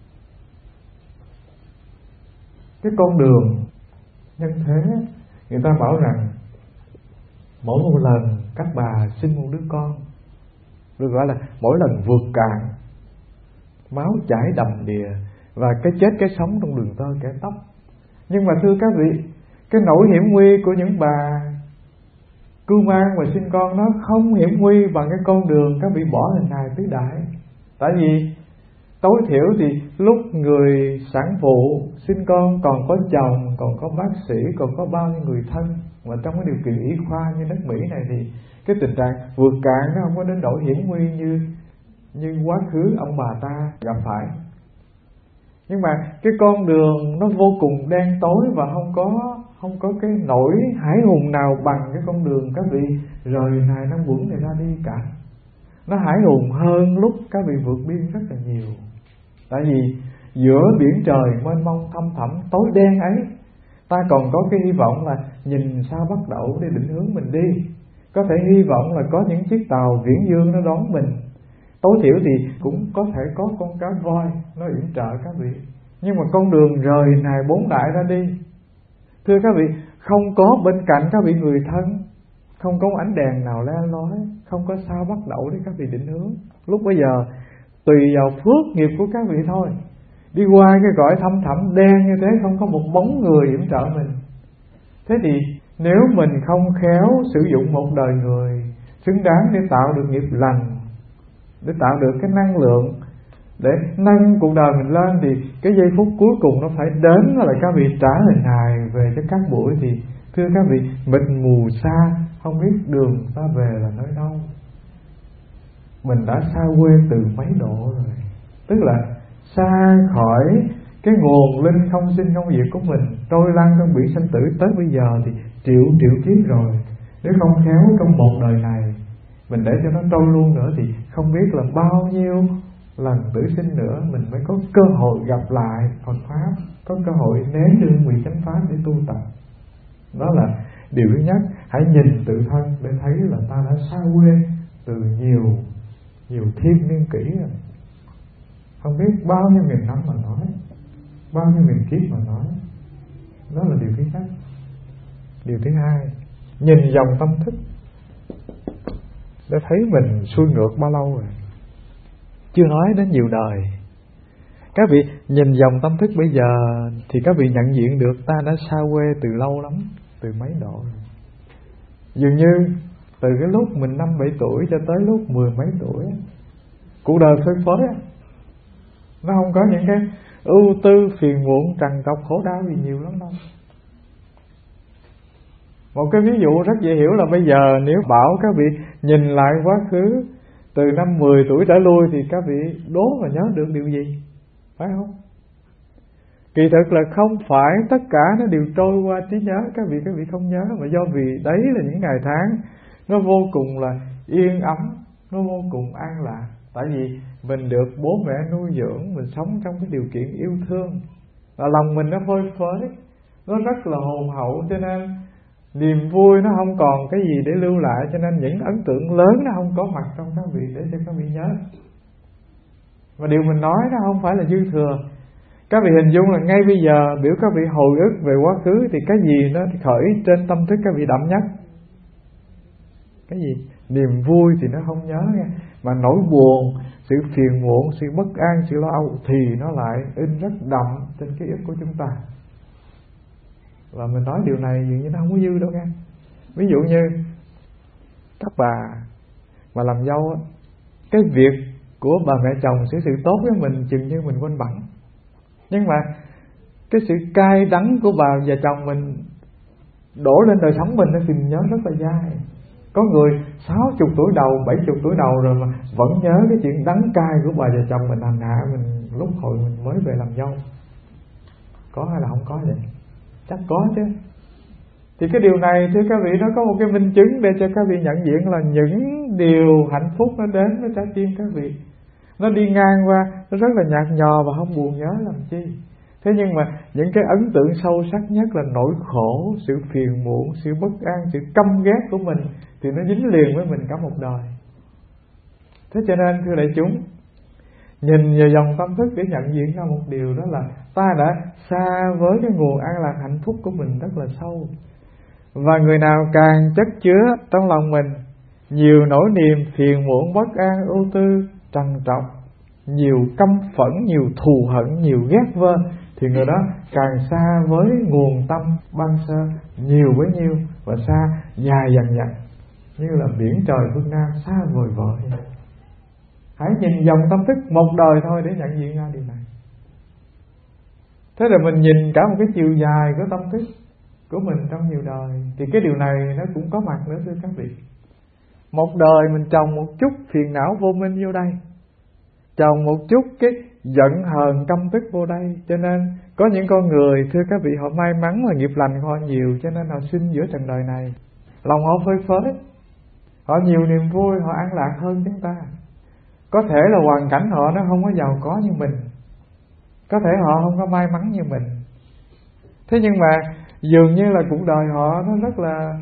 Cái con đường nhân thế, người ta bảo rằng mỗi một lần các bà sinh một đứa con, được gọi là mỗi lần vượt cạn, máu chảy đầm đìa, và cái chết cái sống trong đường tơ kẻ tóc. Nhưng mà thưa các vị, cái nỗi hiểm nguy của những bà cưu mang và sinh con nó không hiểm nguy bằng cái con đường các vị bỏ hình hài tứ đại. Tại vì tối thiểu thì lúc người sản phụ sinh con còn có chồng, còn có bác sĩ, còn có bao nhiêu người thân, mà trong cái điều kiện y khoa như nước Mỹ này thì cái tình trạng vượt cạn nó không có đến nỗi hiểm nguy như như quá khứ ông bà ta gặp phải. Nhưng mà cái con đường nó vô cùng đen tối và không có không có cái nỗi hải hùng nào bằng cái con đường các vị rời này năm quẩn này ra đi cả. Nó hải hùng hơn lúc các vị vượt biên rất là nhiều. Tại vì giữa biển trời mênh mông thâm thẳm tối đen ấy, ta còn có cái hy vọng là nhìn sao bắt đậu để định hướng mình đi. Có thể hy vọng là có những chiếc tàu viễn dương nó đón mình. Tối thiểu thì cũng có thể có con cá voi nó yểm trợ các vị. Nhưng mà con đường rời này bốn đại ra đi, thưa các vị, không có bên cạnh các vị người thân, không có ánh đèn nào le lói, không có sao bắt đậu để các vị định hướng. Lúc bây giờ tùy vào phước nghiệp của các vị thôi. Đi qua cái cõi thâm thẳm đen như thế, không có một bóng người yểm trợ mình. Thế thì nếu mình không khéo sử dụng một đời người xứng đáng để tạo được nghiệp lành, để tạo được cái năng lượng để nâng cuộc đời mình lên, thì cái giây phút cuối cùng nó phải đến là các vị trả hình hài về cho các buổi. Thì thưa các vị, mịt mù xa, không biết đường ta về là nơi đâu. Mình đã xa quê từ mấy độ rồi, tức là xa khỏi cái nguồn linh không sinh không diệt của mình, trôi lăn trong biển sanh tử tới bây giờ thì triệu triệu kiếp rồi. Nếu không khéo trong một đời này mình để cho nó trôi luôn nữa thì không biết là bao nhiêu lần tử sinh nữa mình mới có cơ hội gặp lại Phật Pháp, có cơ hội nếm đương vị chánh Pháp để tu tập. Đó là điều thứ nhất. Hãy nhìn tự thân để thấy là ta đã xa quê từ nhiều nhiều thiên niên kỷ rồi, không biết bao nhiêu nghìn năm mà nói, bao nhiêu nghìn kiếp mà nói. Đó là điều thứ nhất. Điều thứ hai, nhìn dòng tâm thức để thấy mình xuôi ngược bao lâu rồi, chưa nói đến nhiều đời. Các vị nhìn dòng tâm thức bây giờ thì các vị nhận diện được ta đã xa quê từ lâu lắm, từ mấy độ rồi. Dường như từ cái lúc mình năm bảy tuổi cho tới lúc mười mấy tuổi, cuộc đời phơi phới, nó không có những cái ưu tư phiền muộn trằn trọc khổ đau gì nhiều lắm đâu. Một cái ví dụ rất dễ hiểu là bây giờ nếu bảo các vị nhìn lại quá khứ từ năm mười tuổi trở lui thì các vị đố mà nhớ được điều gì, phải không? Kỳ thực là không phải tất cả nó đều trôi qua trí nhớ các vị, các vị không nhớ, mà do vì đấy là những ngày tháng nó vô cùng là yên ấm, nó vô cùng an lạc. Tại vì mình được bố mẹ nuôi dưỡng, mình sống trong cái điều kiện yêu thương, và lòng mình nó phơi phới, nó rất là hồn hậu, cho nên niềm vui nó không còn cái gì để lưu lại, cho nên những ấn tượng lớn nó không có mặt trong các vị để cho các vị nhớ. Và điều mình nói nó không phải là dư thừa. Các vị hình dung là ngay bây giờ biểu các vị hồi ức về quá khứ thì cái gì nó khởi trên tâm thức các vị đậm nhất? Cái gì? Niềm vui thì nó không nhớ nha, mà nỗi buồn, sự phiền muộn, sự bất an, sự lo âu thì nó lại in rất đậm trên ký ức của chúng ta. Và mình nói điều này dường như nó không có dư đâu nha. Ví dụ như các bà mà làm dâu á, cái việc của bà mẹ chồng xử sự tốt với mình chừng như mình quên bẵng, nhưng mà cái sự cay đắng của bà và chồng mình đổ lên đời sống mình thì mình nhớ rất là dai. Có người sáu chục tuổi đầu, bảy chục tuổi đầu rồi mà vẫn nhớ cái chuyện đắng cay của bà và chồng mình hành hạ mình lúc hồi mình mới về làm dâu. Có hay là không có vậy? Chắc có chứ. Thì cái điều này thưa các vị, nó có một cái minh chứng để cho các vị nhận diện là những điều hạnh phúc nó đến với trái tim các vị, nó đi ngang qua, nó rất là nhạt nhòa và không buồn nhớ làm chi. Thế nhưng mà những cái ấn tượng sâu sắc nhất là nỗi khổ, sự phiền muộn, sự bất an, sự căm ghét của mình thì nó dính liền với mình cả một đời. Thế cho nên thưa đại chúng, nhìn vào dòng tâm thức để nhận diện ra một điều, đó là ta đã xa với cái nguồn an lạc hạnh phúc của mình rất là sâu. Và người nào càng chất chứa trong lòng mình nhiều nỗi niềm phiền muộn, bất an, ưu tư, trằn trọc, nhiều căm phẫn, nhiều thù hận, nhiều ghét vơ, thì người đó càng xa với nguồn tâm ban sơ nhiều bấy nhiêu, và xa dài dằng dặc như là biển trời phương Nam xa vời vợi. Hãy nhìn dòng tâm thức một đời thôi để nhận diện ra điều này. Thế là mình nhìn cả một cái chiều dài của tâm thức của mình trong nhiều đời, thì cái điều này nó cũng có mặt nữa thưa các vị. Một đời mình trồng một chút phiền não vô minh vô đây, trồng một chút cái giận hờn căm tức vô đây, cho nên có những con người thưa các vị họ may mắn là nghiệp lành họ nhiều, cho nên họ sinh giữa trần đời này lòng họ phơi phới, họ nhiều niềm vui, họ an lạc hơn chúng ta. Có thể là hoàn cảnh họ nó không có giàu có như mình, có thể họ không có may mắn như mình, thế nhưng mà dường như là cuộc đời họ nó rất là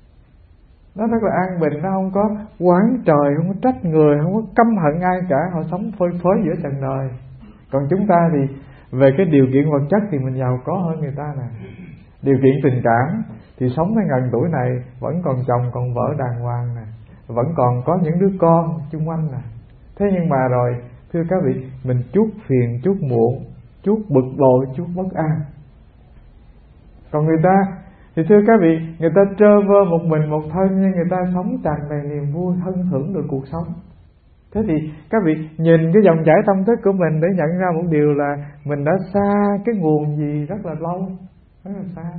nó rất là an bình, nó không có oán trời, không có trách người, không có căm hận ai cả, họ sống phơi phới giữa trần đời. Còn chúng ta thì về cái điều kiện vật chất thì mình giàu có hơn người ta nè, điều kiện tình cảm thì sống tới gần tuổi này vẫn còn chồng còn vợ đàng hoàng nè, vẫn còn có những đứa con chung quanh nè. Thế nhưng mà rồi thưa các vị, mình chút phiền, chút muộn, chút bực bội, chút bất an. Còn người ta thì thưa các vị, người ta trơ vơ một mình một thân, nhưng người ta sống tràn đầy niềm vui, hân hưởng được cuộc sống. Thế thì các vị nhìn cái dòng chảy tâm thức của mình để nhận ra một điều là mình đã xa cái nguồn gì rất là lâu, rất là xa.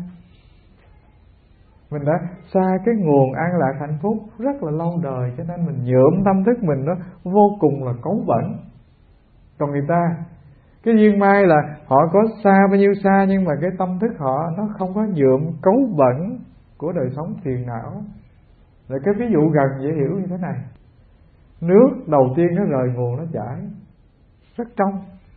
Mình đã xa cái nguồn an lạc hạnh phúc rất là lâu đời, cho nên mình nhuộm tâm thức mình nó vô cùng là cấu bẩn. Còn người ta, cái duyên may là họ có xa bao nhiêu xa, nhưng mà cái tâm thức họ nó không có nhuộm cấu bẩn của đời sống phiền não. Rồi cái ví dụ gần dễ hiểu như thế này: nước đầu tiên nó rời nguồn nó chảy rất trong,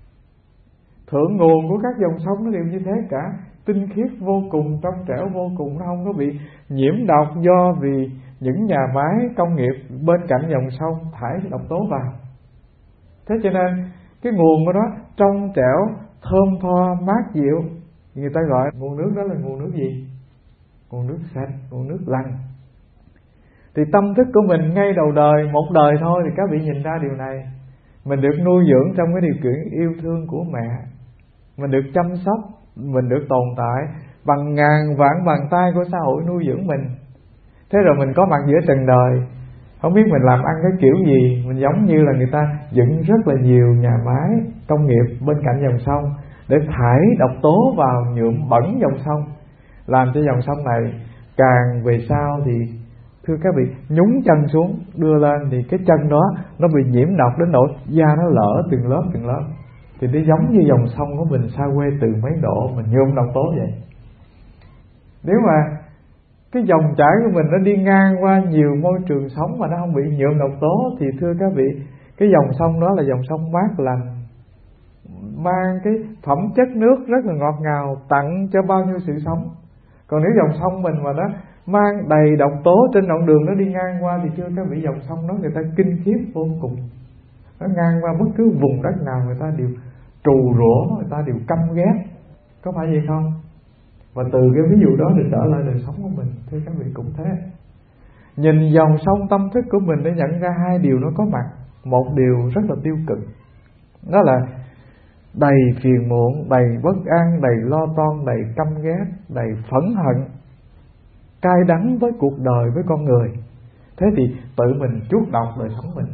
thượng nguồn của các dòng sông nó đều như thế cả, tinh khiết vô cùng, trong trẻo vô cùng, nó không có bị nhiễm độc do vì những nhà máy công nghiệp bên cạnh dòng sông thải độc tố vào. Thế cho nên cái nguồn của nó trong trẻo, thơm tho, mát dịu. Người ta gọi nguồn nước đó là nguồn nước gì? Nguồn nước sạch, nguồn nước lành. Thì tâm thức của mình ngay đầu đời, một đời thôi, thì các vị nhìn ra điều này. Mình được nuôi dưỡng trong cái điều kiện yêu thương của mẹ, mình được chăm sóc, mình được tồn tại bằng ngàn vạn bàn tay của xã hội nuôi dưỡng mình. Thế rồi mình có mặt giữa trần đời, không biết mình làm ăn cái kiểu gì. Mình giống như là người ta dựng rất là nhiều nhà máy công nghiệp bên cạnh dòng sông để thải độc tố vào, nhuộm bẩn dòng sông, làm cho dòng sông này càng về sau thì thưa các vị, nhúng chân xuống đưa lên thì cái chân đó nó bị nhiễm độc đến nỗi da nó lở từng lớp từng lớp. Thì nó giống như dòng sông của mình xa quê từ mấy độ mình nhuộm độc tố vậy. Nếu mà cái dòng chảy của mình nó đi ngang qua nhiều môi trường sống mà nó không bị nhuộm độc tố thì thưa các vị, cái dòng sông đó là dòng sông mát lành, mang cái phẩm chất nước rất là ngọt ngào, tặng cho bao nhiêu sự sống. Còn nếu dòng sông mình mà nó mang đầy độc tố trên đoạn đường nó đi ngang qua thì thưa các vị, dòng sông đó người ta kinh khiếp vô cùng. Nó ngang qua bất cứ vùng đất nào người ta đều trù rủa, người ta đều căm ghét. Có phải vậy không? Và từ cái ví dụ đó được trở lại đời sống của mình, thưa các vị cũng thế. Nhìn dòng sông tâm thức của mình để nhận ra hai điều nó có mặt. Một điều rất là tiêu cực, đó là đầy phiền muộn, đầy bất an, đầy lo toan, đầy căm ghét, đầy phẫn hận, cay đắng với cuộc đời, với con người. Thế thì tự mình chuốc độc đời sống mình.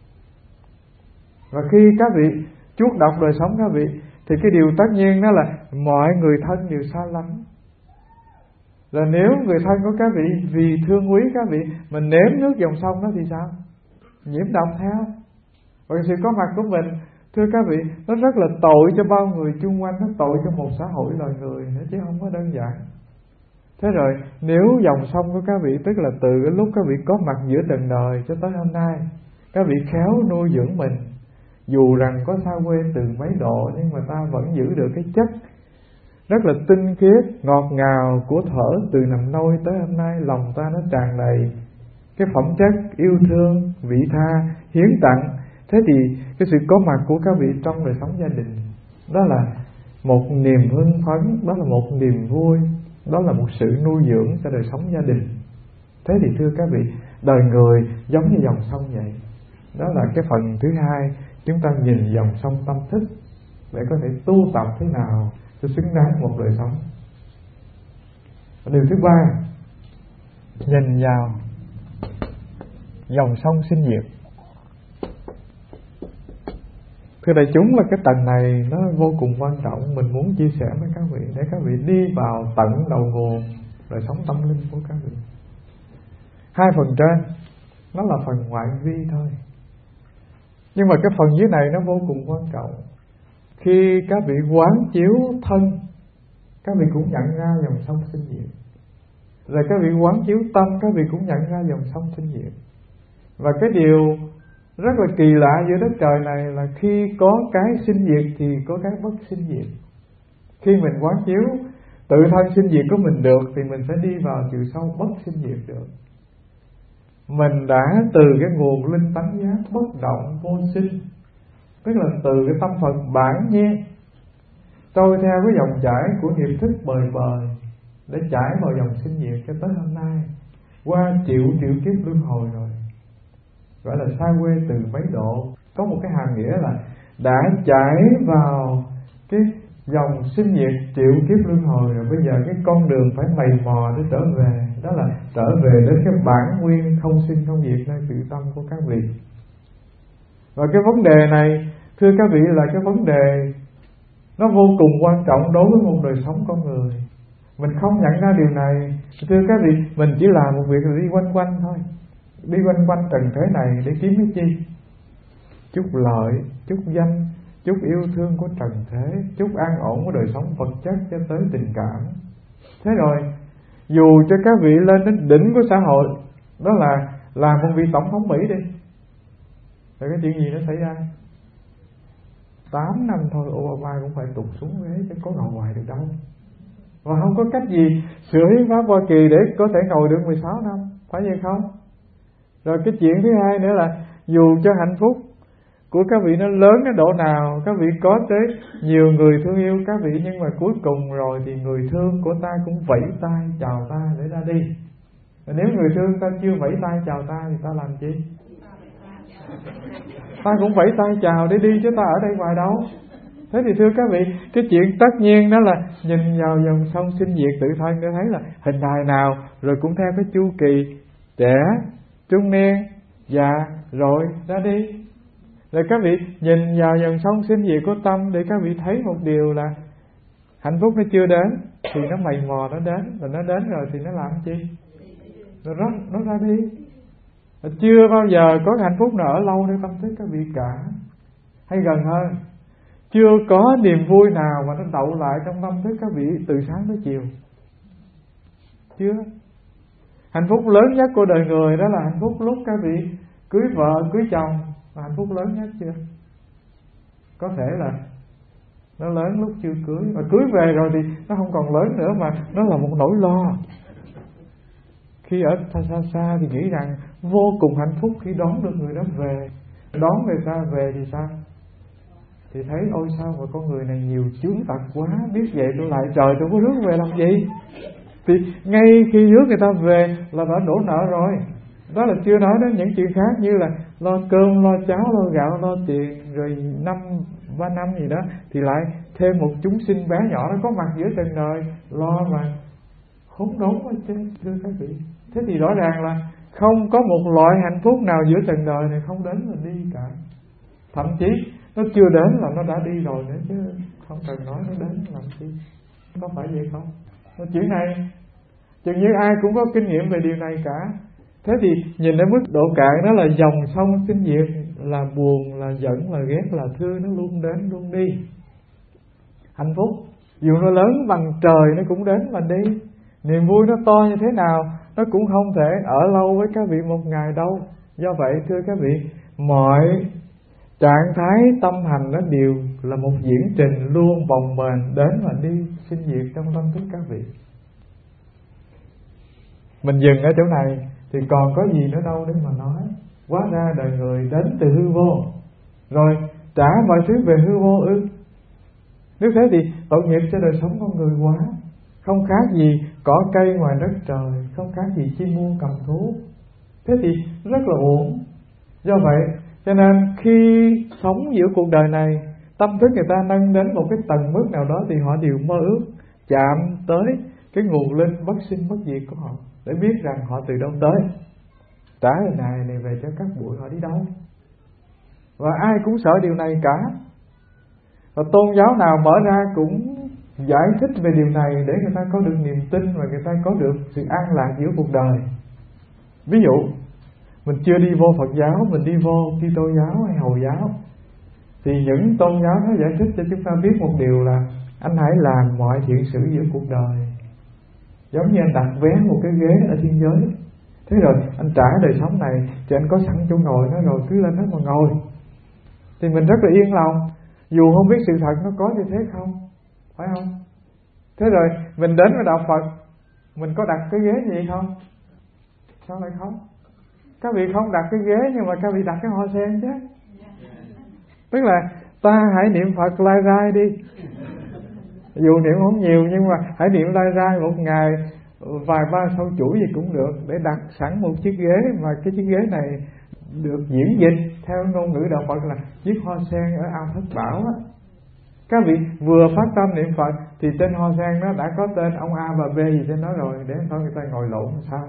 Và khi các vị chuốc độc đời sống các vị thì cái điều tất nhiên đó là mọi người thân đều xa lánh. Rồi nếu người thân của các vị vì thương quý các vị mình nếm nước dòng sông đó thì sao? Nhiễm độc theo. Và sự có mặt của mình, thưa các vị, nó rất là tội cho bao người chung quanh, nó tội cho một xã hội loài người nữa chứ không có đơn giản. Thế rồi nếu dòng sông của các vị, tức là từ cái lúc các vị có mặt giữa trần đời cho tới hôm nay, các vị khéo nuôi dưỡng mình, dù rằng có xa quê từ mấy độ nhưng mà ta vẫn giữ được cái chất rất là tinh khiết, ngọt ngào của thở từ nằm nôi tới hôm nay. Lòng ta nó tràn đầy cái phẩm chất yêu thương, vị tha, hiến tặng. Thế thì cái sự có mặt của các vị trong đời sống gia đình đó là một niềm hưng phấn, đó là một niềm vui, đó là một sự nuôi dưỡng cho đời sống gia đình. Thế thì thưa các vị, đời người giống như dòng sông vậy. Đó là cái phần thứ hai, chúng ta nhìn dòng sông tâm thức để có thể tu tập thế nào cho xứng đáng một đời sống. Điều thứ ba, nhìn vào dòng sông sinh diệt. Thưa đại chúng, là cái tầng này nó vô cùng quan trọng, mình muốn chia sẻ với các vị để các vị đi vào tận đầu nguồn đời sống tâm linh của các vị. Hai phần trên nó là phần ngoại vi thôi, nhưng mà cái phần dưới này nó vô cùng quan trọng. Khi các vị quán chiếu thân, các vị cũng nhận ra dòng sông sinh diệt. Rồi các vị quán chiếu tâm, các vị cũng nhận ra dòng sông sinh diệt. Và cái điều rất là kỳ lạ giữa đất trời này là khi có cái sinh diệt thì có cái bất sinh diệt. Khi mình quán chiếu tự thân sinh diệt của mình được thì mình sẽ đi vào chiều sâu bất sinh diệt được. Mình đã từ cái nguồn linh tánh giác bất động vô sinh, tức là từ cái tâm Phật bản nhiên trôi theo cái dòng chảy của nghiệp thức bời bời để chảy vào dòng sinh diệt cho tới hôm nay, qua triệu triệu kiếp luân hồi rồi, gọi là xa quê từ mấy độ. Có một cái hàm nghĩa là đã chảy vào cái dòng sinh diệt triệu kiếp luân hồi rồi, bây giờ cái con đường phải mày mò để trở về, đó là trở về đến cái bản nguyên không sinh không diệt nơi tự tâm của các vị. Và cái vấn đề này, thưa các vị, là cái vấn đề nó vô cùng quan trọng đối với một đời sống con người. Mình không nhận ra điều này, thưa các vị, mình chỉ làm một việc là đi quanh quanh thôi, đi quanh quanh trần thế này để kiếm cái chi? Chút lợi, chút danh, chút yêu thương của trần thế, chút an ổn của đời sống vật chất cho tới tình cảm. Thế rồi dù cho các vị lên đến đỉnh của xã hội, đó là làm một vị tổng thống Mỹ đi, rồi cái chuyện gì nó xảy ra? Tám năm thôi Obama cũng phải tụt xuống ghế chứ có ngồi hoài được đâu. Và không có cách gì sửa hiến pháp Hoa Kỳ để có thể ngồi được mười sáu năm, phải vậy không? Rồi cái chuyện thứ hai nữa là dù cho hạnh phúc của các vị nó lớn đến độ nào, các vị có tới nhiều người thương yêu các vị, nhưng mà cuối cùng rồi thì người thương của ta cũng vẫy tay chào ta để ra đi. Và nếu người thương ta chưa vẫy tay chào ta thì ta làm chi? Ta cũng vẫy tay chào để đi chứ ta ở đây ngoài đâu. Thế thì thưa các vị, cái chuyện tất nhiên đó là nhìn vào dòng sông sinh diệt tự thân để thấy là hình hài nào rồi cũng theo cái chu kỳ trẻ, trung niên, già, rồi ra đi. Rồi các vị nhìn vào dòng sông sinh diệt của tâm để các vị thấy một điều là hạnh phúc nó chưa đến thì nó mày mò nó đến, rồi nó đến rồi thì nó làm chi? rồi nó, nó ra đi. Chưa bao giờ có hạnh phúc nào ở lâu trong tâm thức các vị cả. Hay gần hơn, chưa có niềm vui nào mà nó đậu lại trong tâm thức các vị từ sáng tới chiều. Chưa. Hạnh phúc lớn nhất của đời người đó là hạnh phúc lúc các vị cưới vợ, cưới chồng, là hạnh phúc lớn nhất chưa? Có thể là nó lớn lúc chưa cưới, mà cưới về rồi thì nó không còn lớn nữa, mà nó là một nỗi lo. Khi ở xa xa xa thì nghĩ rằng vô cùng hạnh phúc khi đón được người đó về. Đón người ta về thì sao? Thì thấy ôi sao mà con người này nhiều chướng tật quá, biết vậy tôi lại trời tôi có rước về làm gì. Thì ngay khi rước người ta về là đã đổ nợ rồi. Đó là chưa nói đến những chuyện khác như là lo cơm, lo cháo, lo gạo, lo tiền, rồi năm, ba năm gì đó thì lại thêm một chúng sinh bé nhỏ nó có mặt giữa trần đời, lo mà khốn đốn quá chứ, thưa các vị. Thế thì rõ ràng là không có một loại hạnh phúc nào giữa trần đời này không đến là đi cả. Thậm chí nó chưa đến là nó đã đi rồi nữa chứ không cần nói nó đến làm chi. Có phải vậy không? Cái chuyện này chừng như ai cũng có kinh nghiệm về điều này cả. Thế thì nhìn ở mức độ cạn đó là dòng sông sinh diệt, là buồn, là giận, là ghét, là thương, nó luôn đến luôn đi. Hạnh phúc dù nó lớn bằng trời nó cũng đến và đi. Niềm vui nó to như thế nào nó cũng không thể ở lâu với các vị một ngày đâu. Do vậy thưa các vị, mọi trạng thái tâm hành nó đều là một diễn trình luôn bồng bềnh đến và đi, sinh diệt trong tâm thức các vị. Mình dừng ở chỗ này thì còn có gì nữa đâu để mà nói. Hóa ra đời người đến từ hư vô, rồi trả mọi thứ về hư vô ư? Nếu thế thì tội nghiệp cho đời sống con người quá. Không khác gì cỏ cây ngoài đất trời, không khác gì chim muông cầm thú. Thế thì rất là uổng. Do vậy cho nên khi sống giữa cuộc đời này, tâm thức người ta nâng đến một cái tầng mức nào đó thì họ đều mơ ước chạm tới cái nguồn linh bất sinh bất diệt của họ, để biết rằng họ từ đâu tới, trả lời này này về cho các bụi họ đi đâu. Và ai cũng sợ điều này cả. Và tôn giáo nào mở ra cũng giải thích về điều này để người ta có được niềm tin và người ta có được sự an lạc giữa cuộc đời. Ví dụ mình chưa đi vô Phật giáo, mình đi vô Kitô giáo hay Hồi giáo, thì những tôn giáo nó giải thích cho chúng ta biết một điều là anh hãy làm mọi thiện sự giữa cuộc đời, giống như anh đặt vé một cái ghế ở thiên giới. Thế rồi anh trả đời sống này thì anh có sẵn chỗ ngồi nó rồi, cứ lên đó mà ngồi. Thì mình rất là yên lòng, dù không biết sự thật nó có như thế không, phải không? Thế rồi mình đến với đạo Phật, mình có đặt cái ghế gì không? Sao lại không? Các vị không đặt cái ghế nhưng mà các vị đặt cái hoa sen chứ. Tức là ta hãy niệm Phật lai rai đi. Dù niệm không nhiều nhưng mà hãy niệm lai rai một ngày vài ba sau chuỗi gì cũng được, để đặt sẵn một chiếc ghế mà cái chiếc ghế này được diễn dịch theo ngôn ngữ đạo Phật là chiếc hoa sen ở ao Thất Bảo á. Các vị vừa phát tâm niệm Phật thì trên hoa sen nó đã có tên ông A và B gì trên đó rồi, để thôi người ta ngồi lộn sao.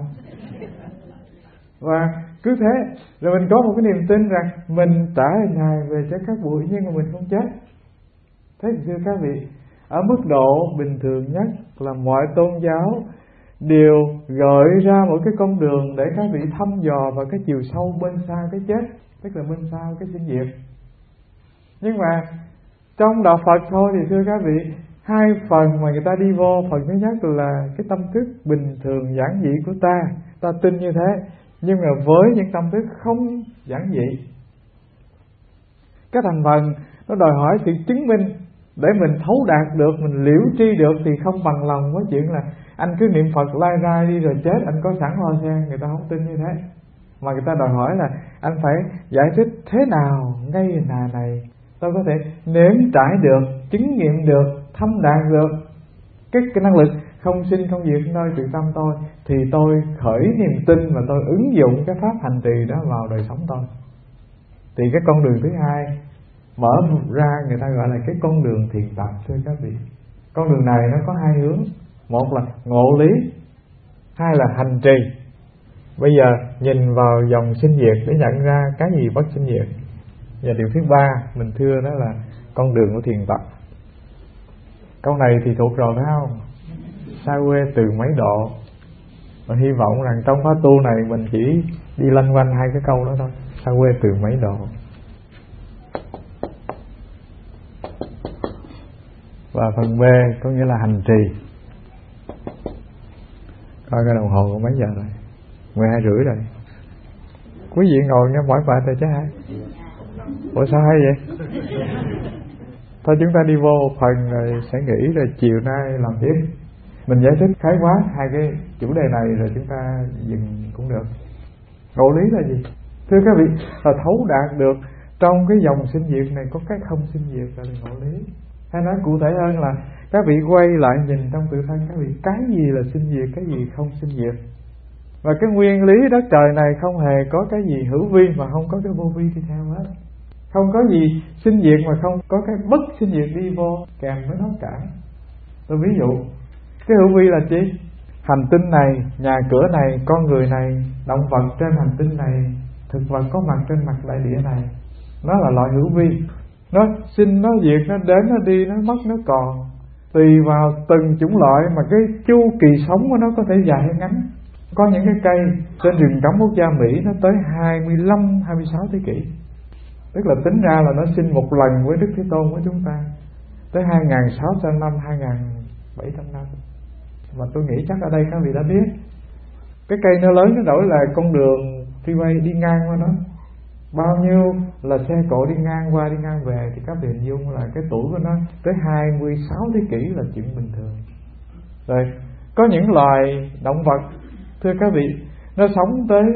Và cứ thế rồi mình có một cái niềm tin rằng mình trả Ngài về cho các bụi nhưng mà mình không chết. Thế thì thưa các vị, ở mức độ bình thường nhất là mọi tôn giáo đều gợi ra một cái con đường để các vị thăm dò vào cái chiều sâu bên xa cái chết, tức là bên xa cái sinh diệt. Nhưng mà trong đạo Phật thôi thì thưa các vị, hai phần mà người ta đi vô, phần thứ nhất là cái tâm thức bình thường giản dị của ta, ta tin như thế. Nhưng mà với những tâm thức không giản dị, cái thành phần nó đòi hỏi sự chứng minh để mình thấu đạt được, mình liễu tri được, thì không bằng lòng với chuyện là anh cứ niệm Phật lai rai đi rồi chết anh có sẵn hoa sen. Người ta không tin như thế, mà người ta đòi hỏi là anh phải giải thích thế nào ngay nà này tôi có thể nếm trải được, chứng nghiệm được, thâm đạt được cái, cái năng lực không sinh không diệt nơi tự tâm tôi, thì tôi khởi niềm tin và tôi ứng dụng cái pháp hành trì đó vào đời sống tôi. Thì cái con đường thứ hai mở ra người ta gọi là cái con đường thiền tập, thưa các vị. Con đường này nó có hai hướng, một là ngộ lý, hai là hành trì. Bây giờ nhìn vào dòng sinh diệt để nhận ra cái gì bất sinh diệt. Và điều thứ ba mình thưa đó là con đường của thiền tập. Câu này thì thuộc rồi phải không? Xa quê từ mấy độ. Và hy vọng rằng trong khóa tu này mình chỉ đi lanh quanh hai cái câu đó thôi. Xa quê từ mấy độ. Và phần B có nghĩa là hành trì. Coi cái đồng hồ có mấy giờ rồi? mười hai rưỡi rồi. Quý vị ngồi nghe mỏi mệt rồi chứ hả? Ủa sao hay vậy? Thôi chúng ta đi vô một phần rồi sẽ nghỉ, rồi chiều nay làm tiếp. Mình giải thích khái quát hai cái chủ đề này rồi chúng ta dừng cũng được. Ngộ lý là gì? Thưa các vị, là thấu đạt được trong cái dòng sinh diệt này có cái không sinh diệt là ngộ lý. Hay nói cụ thể hơn là các vị quay lại nhìn trong tự thân các vị, cái gì là sinh diệt, cái gì không sinh diệt. Và cái nguyên lý đất trời này không hề có cái gì hữu vi mà không có cái vô vi đi theo hết. Không có gì sinh diệt mà không có cái bất sinh diệt đi vô kèm với nó cả. Tôi ví dụ, cái hữu vi là chi? Hành tinh này, nhà cửa này, con người này, động vật trên hành tinh này, thực vật có mặt trên mặt đại địa này, nó là loại hữu vi. Nó sinh, nó diệt, nó đến, nó đi, nó mất, nó còn. Tùy vào từng chủng loại mà cái chu kỳ sống của nó có thể dài hay ngắn. Có những cái cây trên rừng cấm quốc gia Mỹ nó tới hai mươi lăm, hai mươi sáu thế kỷ. Tức là tính ra là nó sinh một lần với Đức Thế Tôn của chúng ta tới hai nghìn sáu trăm năm, hai nghìn bảy trăm năm. Và tôi nghĩ chắc ở đây các vị đã biết, cái cây nó lớn nó đổi là con đường freeway đi ngang qua nó, bao nhiêu là xe cộ đi ngang qua đi ngang về, thì các vị hình dung là cái tuổi của nó tới hai mươi sáu thế kỷ là chuyện bình thường. Rồi có những loài động vật, thưa các vị, nó sống tới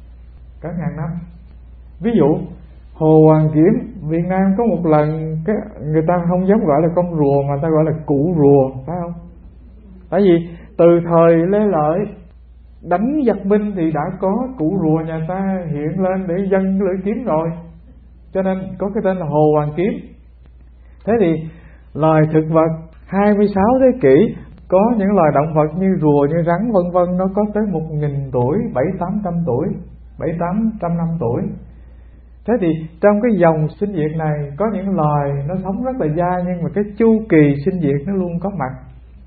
cả ngàn năm. Ví dụ Hồ Hoàng Kiếm Việt Nam có một lần cái người ta không dám gọi là con rùa mà ta gọi là cụ rùa, phải không? Tại vì từ thời Lê Lợi đánh giặc Minh thì đã có cụ rùa nhà ta hiện lên để dâng lưỡi kiếm rồi, cho nên có cái tên là Hồ Hoàng Kiếm. Thế thì loài thực vật hai mươi sáu thế kỷ, có những loài động vật như rùa, như rắn vân vân, nó có tới một nghìn tuổi, bảy tám trăm tuổi, bảy tám trăm năm tuổi. Thế thì trong cái dòng sinh diệt này có những loài nó sống rất là dài, nhưng mà cái chu kỳ sinh diệt nó luôn có mặt.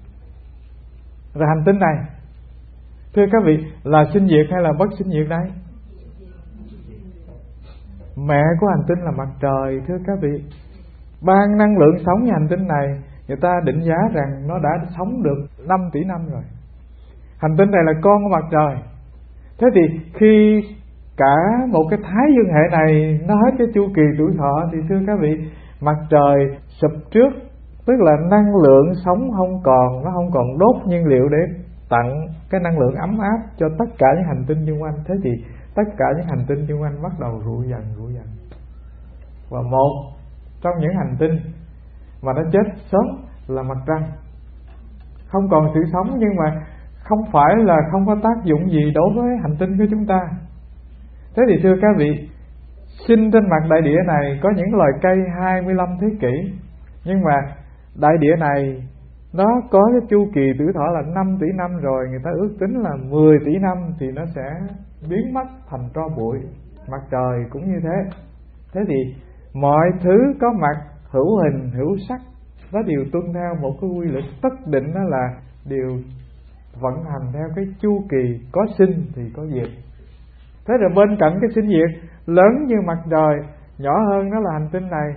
Rồi hành tinh này, thưa các vị, là sinh diệt hay là bất sinh diệt đây? Mẹ của hành tinh là mặt trời, thưa các vị. Ban năng lượng sống như hành tinh này, người ta định giá rằng nó đã sống được năm tỷ năm rồi. Hành tinh này là con của mặt trời. Thế thì khi cả một cái thái dương hệ này nó hết cái chu kỳ tuổi thọ, thì thưa các vị, mặt trời sụp trước, tức là năng lượng sống không còn, nó không còn đốt nhiên liệu để tặng cái năng lượng ấm áp cho tất cả những hành tinh xung quanh. Thế thì tất cả những hành tinh xung quanh bắt đầu rụi dần rụi dần. Và một trong những hành tinh mà nó chết sớm là mặt trăng. Không còn sự sống, nhưng mà không phải là không có tác dụng gì đối với hành tinh của chúng ta. Thế thì thưa các vị, sinh trên mặt đại địa này có những loài cây hai mươi lăm thế kỷ, nhưng mà đại địa này nó có cái chu kỳ tuổi thọ là năm tỷ năm rồi. Người ta ước tính là mười tỷ năm thì nó sẽ biến mất thành tro bụi. Mặt trời cũng như thế. Thế thì mọi thứ có mặt, hữu hình, hữu sắc, nó đều tuân theo một cái quy luật tất định, đó là đều vận hành theo cái chu kỳ có sinh thì có diệt. Thế rồi bên cạnh cái sinh diệt lớn như mặt trời, nhỏ hơn đó là hành tinh này,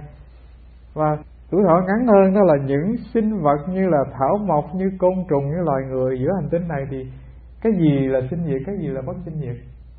và tuổi thọ ngắn hơn đó là những sinh vật như là thảo mộc, như côn trùng, như loài người giữa hành tinh này. Thì cái gì là sinh diệt, cái gì là bất sinh diệt?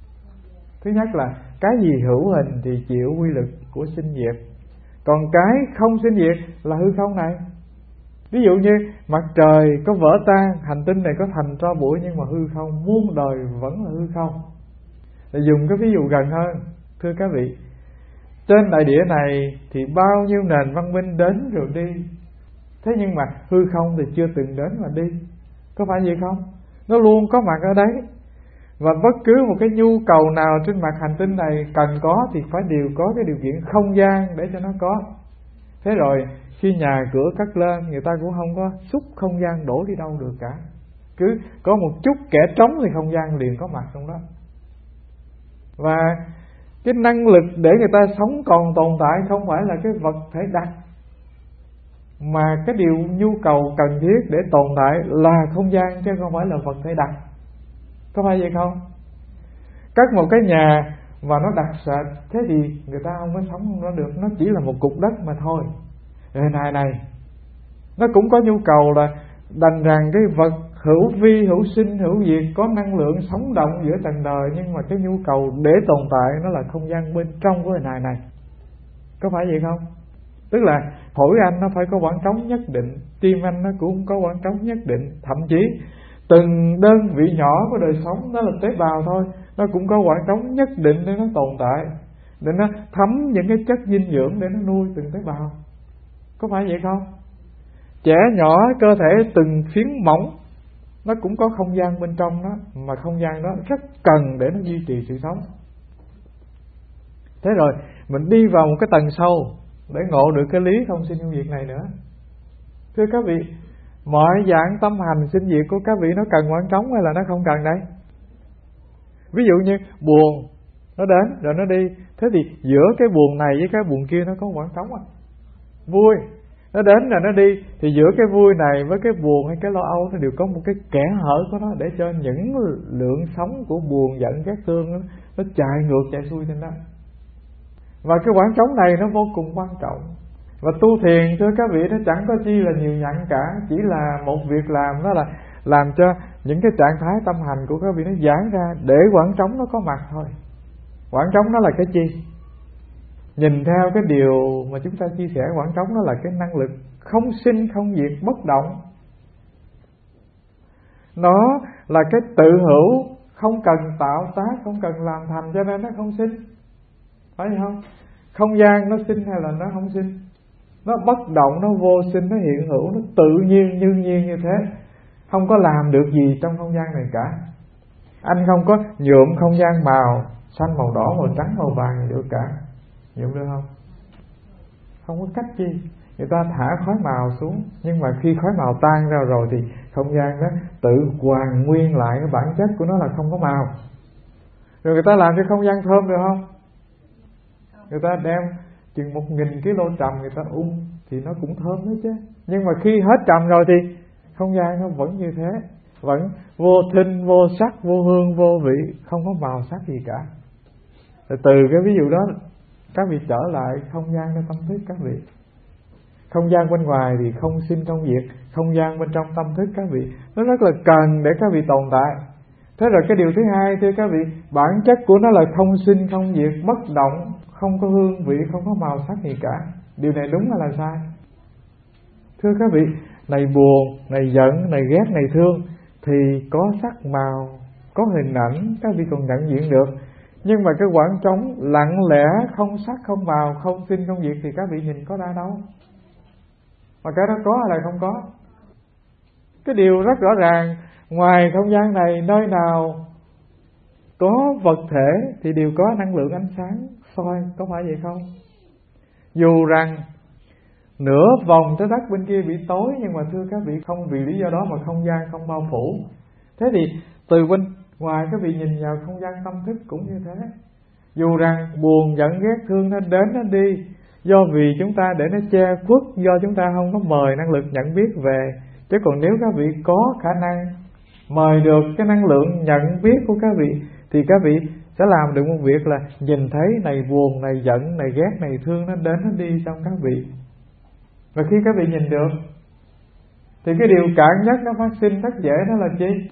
Thứ nhất là cái gì hữu hình thì chịu quy luật của sinh diệt, còn cái không sinh diệt là hư không này. Ví dụ như mặt trời có vỡ tan, hành tinh này có thành tro bụi, nhưng mà hư không, muôn đời vẫn là hư không. Để dùng cái ví dụ gần hơn, thưa các vị, trên đại địa này thì bao nhiêu nền văn minh đến rồi đi, thế nhưng mà hư không thì chưa từng đến mà đi. Có phải vậy không? Nó luôn có mặt ở đấy. Và bất cứ một cái nhu cầu nào trên mặt hành tinh này cần có thì phải đều có cái điều kiện không gian để cho nó có. Thế rồi khi nhà cửa cất lên, người ta cũng không có xúc không gian đổ đi đâu được cả. Cứ có một chút kẽ trống thì không gian liền có mặt trong đó. Và cái năng lực để người ta sống còn tồn tại không phải là cái vật thể đặc, mà cái điều nhu cầu cần thiết để tồn tại là không gian, chứ không phải là vật thể đặc. Có phải vậy không? Cất một cái nhà mà nó đặc sệt, thế thì người ta không có sống nó được, nó chỉ là một cục đất mà thôi. Rồi này này, nó cũng có nhu cầu là đành rằng cái vật hữu vi, hữu sinh, hữu diệt, có năng lượng sống động giữa trần đời, nhưng mà cái nhu cầu để tồn tại nó là không gian bên trong của hình hài này. Có phải vậy không? Tức là phổi anh nó phải có khoảng trống nhất định, tim anh nó cũng có khoảng trống nhất định, thậm chí từng đơn vị nhỏ của đời sống, đó là tế bào thôi, nó cũng có khoảng trống nhất định để nó tồn tại, để nó thấm những cái chất dinh dưỡng để nó nuôi từng tế bào. Có phải vậy không? Trẻ nhỏ cơ thể từng phiến mỏng, nó cũng có không gian bên trong đó, mà không gian đó rất cần để nó duy trì sự sống. Thế rồi mình đi vào một cái tầng sâu để ngộ được cái lý không sinh không diệt này nữa. Thưa các vị, mọi dạng tâm hành sinh diệt của các vị nó cần khoảng trống hay là nó không cần đây? Ví dụ như buồn nó đến rồi nó đi, thế thì giữa cái buồn này với cái buồn kia nó có khoảng trống à? Vui nó đến rồi nó đi, thì giữa cái vui này với cái buồn hay cái lo âu nó đều có một cái kẽ hở của nó, để cho những lượng sống của buồn, giận, ghét, thương nó, nó chạy ngược chạy xuôi trên đó. Và cái khoảng trống này nó vô cùng quan trọng. Và tu thiền, thưa các vị, nó chẳng có chi là nhiều nhận cả, chỉ là một việc làm, đó là làm cho những cái trạng thái tâm hành của các vị nó giãn ra, để khoảng trống nó có mặt thôi. Khoảng trống nó là cái chi? Nhìn theo cái điều mà chúng ta chia sẻ, khoảng trống nó là cái năng lực không sinh không diệt, bất động. Nó là cái tự hữu, không cần tạo tác, không cần làm thành, cho nên nó không sinh. Phải không? Không gian nó sinh hay là nó không sinh? Nó bất động, nó vô sinh, nó hiện hữu, nó tự nhiên như nhiên như thế, không có làm được gì trong không gian này cả. Anh không có nhuộm không gian màu xanh, màu đỏ, màu trắng, màu vàng gì được cả. Nhuộm được không? Không có cách chi. Người ta thả khói màu xuống, nhưng mà khi khói màu tan ra rồi thì không gian đó tự hoàn nguyên lại cái bản chất của nó là không có màu. Rồi người ta làm cho không gian thơm được không? Người ta đem chừng một nghìn ký lô trầm người ta ung thì nó cũng thơm đó chứ. Nhưng mà khi hết trầm rồi thì không gian nó vẫn như thế, vẫn vô thinh, vô sắc, vô hương, vô vị, không có màu sắc gì cả. Rồi từ cái ví dụ đó các vị trở lại không gian trong tâm thức các vị. Không gian bên ngoài thì không sinh không diệt, không gian bên trong tâm thức các vị nó rất là cần để các vị tồn tại. Thế rồi cái điều thứ hai, thưa các vị, bản chất của nó là không sinh không diệt, bất động, không có hương vị, không có màu sắc gì cả. Điều này đúng hay là sai? Thưa các vị, này buồn, này giận, này ghét, này thương thì có sắc màu, có hình ảnh, các vị còn nhận diện được. Nhưng mà cái khoảng trống lặng lẽ, không sắc, không màu, không sinh, không diệt thì các vị nhìn có ra đâu. Mà cái đó có hay là không có? Cái điều rất rõ ràng, ngoài không gian này, nơi nào có vật thể thì đều có năng lượng ánh sáng soi, có phải vậy không? Dù rằng nửa vòng trái đất bên kia bị tối, nhưng mà thưa các vị, không vì lý do đó mà không gian không bao phủ. Thế thì từ bên ngoài các vị nhìn vào không gian tâm thức cũng như thế. Dù rằng buồn, giận, ghét, thương nó đến nó đi, do vì chúng ta để nó che khuất, do chúng ta không có mời năng lực nhận biết về. Chứ còn nếu các vị có khả năng mời được cái năng lượng nhận biết của các vị thì các vị sẽ làm được một việc là nhìn thấy này buồn, này giận, này ghét, này thương nó đến nó đi trong các vị. Và khi các vị nhìn được thì cái điều cản nhất nó phát sinh rất dễ, đó là chi?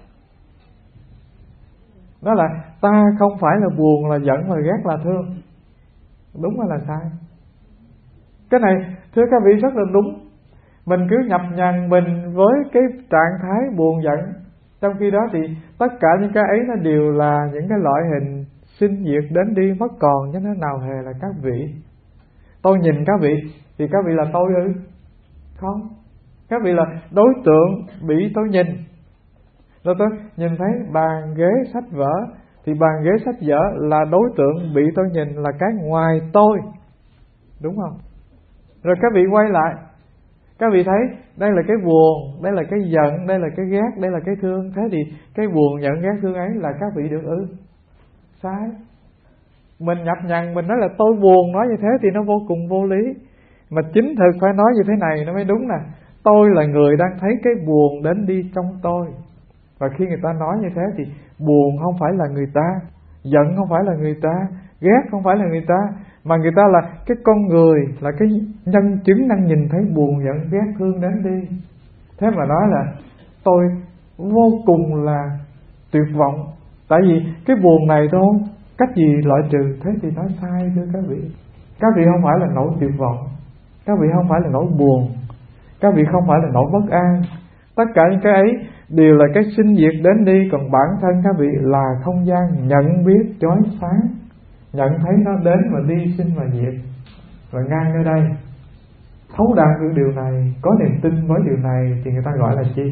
Đó là ta không phải là buồn, là giận, là ghét, là thương. Đúng hay là sai? Cái này thưa các vị rất là đúng. Mình cứ nhập nhằn mình với cái trạng thái buồn giận, trong khi đó thì tất cả những cái ấy nó đều là những cái loại hình sinh diệt đến đi mất còn, chứ nó nào hề là các vị. Tôi nhìn các vị thì các vị là tôi ư? Không. Các vị là đối tượng bị tôi nhìn. Rồi tôi nhìn thấy bàn ghế sách vở thì bàn ghế sách vở là đối tượng bị tôi nhìn, là cái ngoài tôi. Đúng không? Rồi các vị quay lại, các vị thấy đây là cái buồn, đây là cái giận, đây là cái ghét, đây là cái thương. Thế thì cái buồn, giận, ghét, thương ấy là các vị được ư? Sai. Mình nhập nhằn, mình nói là tôi buồn, nói như thế thì nó vô cùng vô lý. Mà chính thực phải nói như thế này nó mới đúng nè. Tôi là người đang thấy cái buồn đến đi trong tôi. Và khi người ta nói như thế thì buồn không phải là người ta, giận không phải là người ta, ghét không phải là người ta, mà người ta là cái con người, là cái nhân chứng đang nhìn thấy buồn, giận, ghét, thương đến đi. Thế mà nói là tôi vô cùng là tuyệt vọng, tại vì cái buồn này thôi, cách gì loại trừ? Thế thì nói sai thưa các vị. Các vị không phải là nỗi tuyệt vọng, các vị không phải là nỗi buồn, các vị không phải là nỗi bất an. Tất cả những cái ấy đều là cái sinh diệt đến đi. Còn bản thân các vị là không gian nhận biết chói sáng, nhận thấy nó đến và đi, sinh và diệt, và ngang nơi đây. Thấu đạt được điều này, có niềm tin với điều này thì người ta gọi là chi?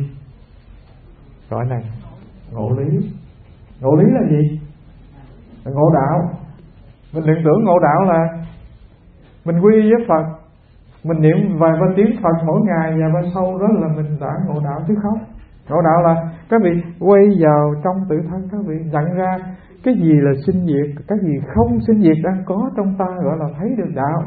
Gọi là ngộ lý. Ngộ lý là gì? Là ngộ đạo. Mình đừng tưởng ngộ đạo là mình quy với Phật, mình niệm vài ba tiếng Phật mỗi ngày và bên sau đó là mình đã ngộ đạo, chứ không. Ngộ đạo là các vị quay vào trong tự thân các vị, nhận ra cái gì là sinh diệt, cái gì không sinh diệt đang có trong ta, gọi là thấy được đạo.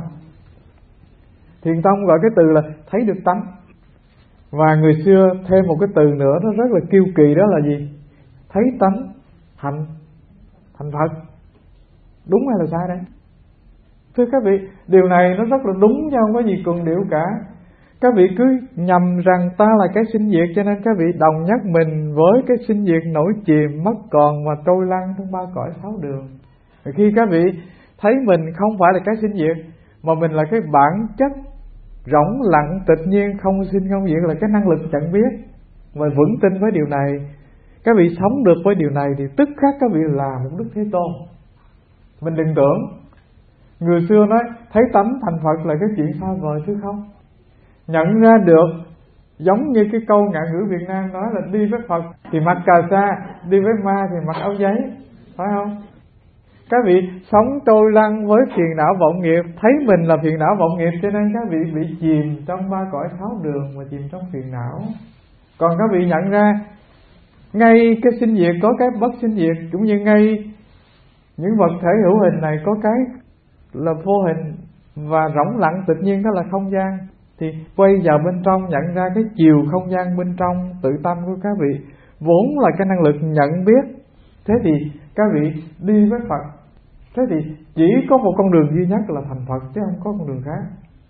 Thiền tông gọi cái từ là thấy được tánh. Và người xưa thêm một cái từ nữa nó rất là kiêu kỳ, đó là gì? Thấy tánh thành thành Phật. Đúng hay là sai đây? Thưa các vị, điều này nó rất là đúng chứ không có gì cường điệu cả. Các vị cứ nhầm rằng ta là cái sinh diệt, cho nên các vị đồng nhất mình với cái sinh diệt nổi chìm, mất còn và trôi lăn trong ba cõi sáu đường. Và khi các vị thấy mình không phải là cái sinh diệt, mà mình là cái bản chất rỗng lặng tịch nhiên, không sinh không diệt, là cái năng lực nhận biết, và vững tin với điều này, các vị sống được với điều này thì tức khắc các vị là một Đức Thế Tôn. Mình đừng tưởng người xưa nói thấy tánh thành Phật là cái chuyện xa vời, chứ không. Nhận ra được, giống như cái câu ngạn ngữ Việt Nam nói là đi với Phật thì mặc cà sa, đi với ma thì mặc áo giấy, phải không? Các vị sống trôi lăn với phiền não vọng nghiệp, thấy mình là phiền não vọng nghiệp, cho nên các vị bị chìm trong ba cõi sáu đường và chìm trong phiền não. Còn các vị nhận ra ngay cái sinh diệt có cái bất sinh diệt, cũng như ngay những vật thể hữu hình này có cái là vô hình và rỗng lặng tự nhiên, đó là không gian. Thì quay vào bên trong nhận ra cái chiều không gian bên trong tự tâm của các vị vốn là cái năng lực nhận biết. Thế thì các vị đi với Phật. Thế thì chỉ có một con đường duy nhất là thành Phật, chứ không có con đường khác.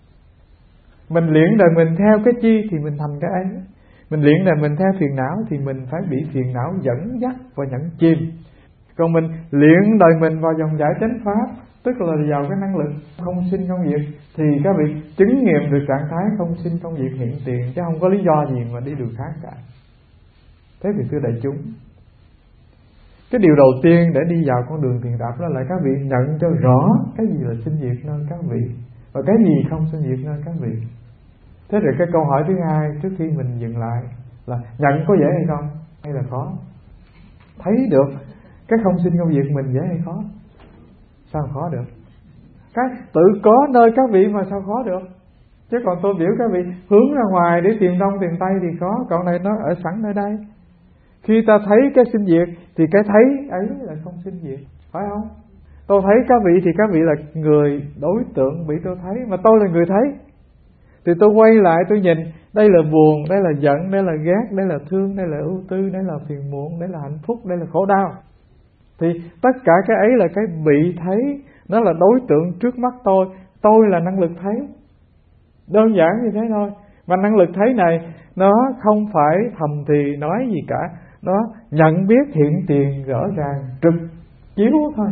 Mình luyện đời mình theo cái chi thì mình thành cái ấy. Mình luyện đời mình theo phiền não thì mình phải bị phiền não dẫn dắt và nhận chìm. Còn mình luyện đời mình vào dòng giải chánh pháp, tức là vào cái năng lực không sinh không diệt, thì các vị chứng nghiệm được trạng thái không sinh không diệt hiện tiền, chứ không có lý do gì mà đi đường khác cả. Thế thì thưa đại chúng, cái điều đầu tiên để đi vào con đường thiền đạo đó là các vị nhận cho rõ cái gì là sinh diệt nơi các vị và cái gì không sinh diệt nơi các vị. Thế rồi cái câu hỏi thứ hai trước khi mình dừng lại là nhận có dễ hay không, hay là khó? Thấy được cái không sinh không diệt mình dễ hay khó? Sao khó được? Cái tự có nơi các vị mà sao khó được? Chứ còn tôi biểu các vị hướng ra ngoài để tìm đông tìm tây thì khó, còn này nó ở sẵn nơi đây. Khi ta thấy cái sinh diệt thì cái thấy ấy là không sinh diệt, phải không? Tôi thấy các vị thì các vị là người đối tượng bị tôi thấy, mà tôi là người thấy. Thì tôi quay lại tôi nhìn, đây là buồn, đây là giận, đây là ghét, đây là thương, đây là ưu tư, đây là phiền muộn, đây là hạnh phúc, đây là khổ đau. Thì tất cả cái ấy là cái bị thấy, nó là đối tượng trước mắt tôi, tôi là năng lực thấy. Đơn giản như thế thôi. Mà năng lực thấy này nó không phải thầm thì nói gì cả, nó nhận biết hiện tiền rõ ràng trực chiếu thôi.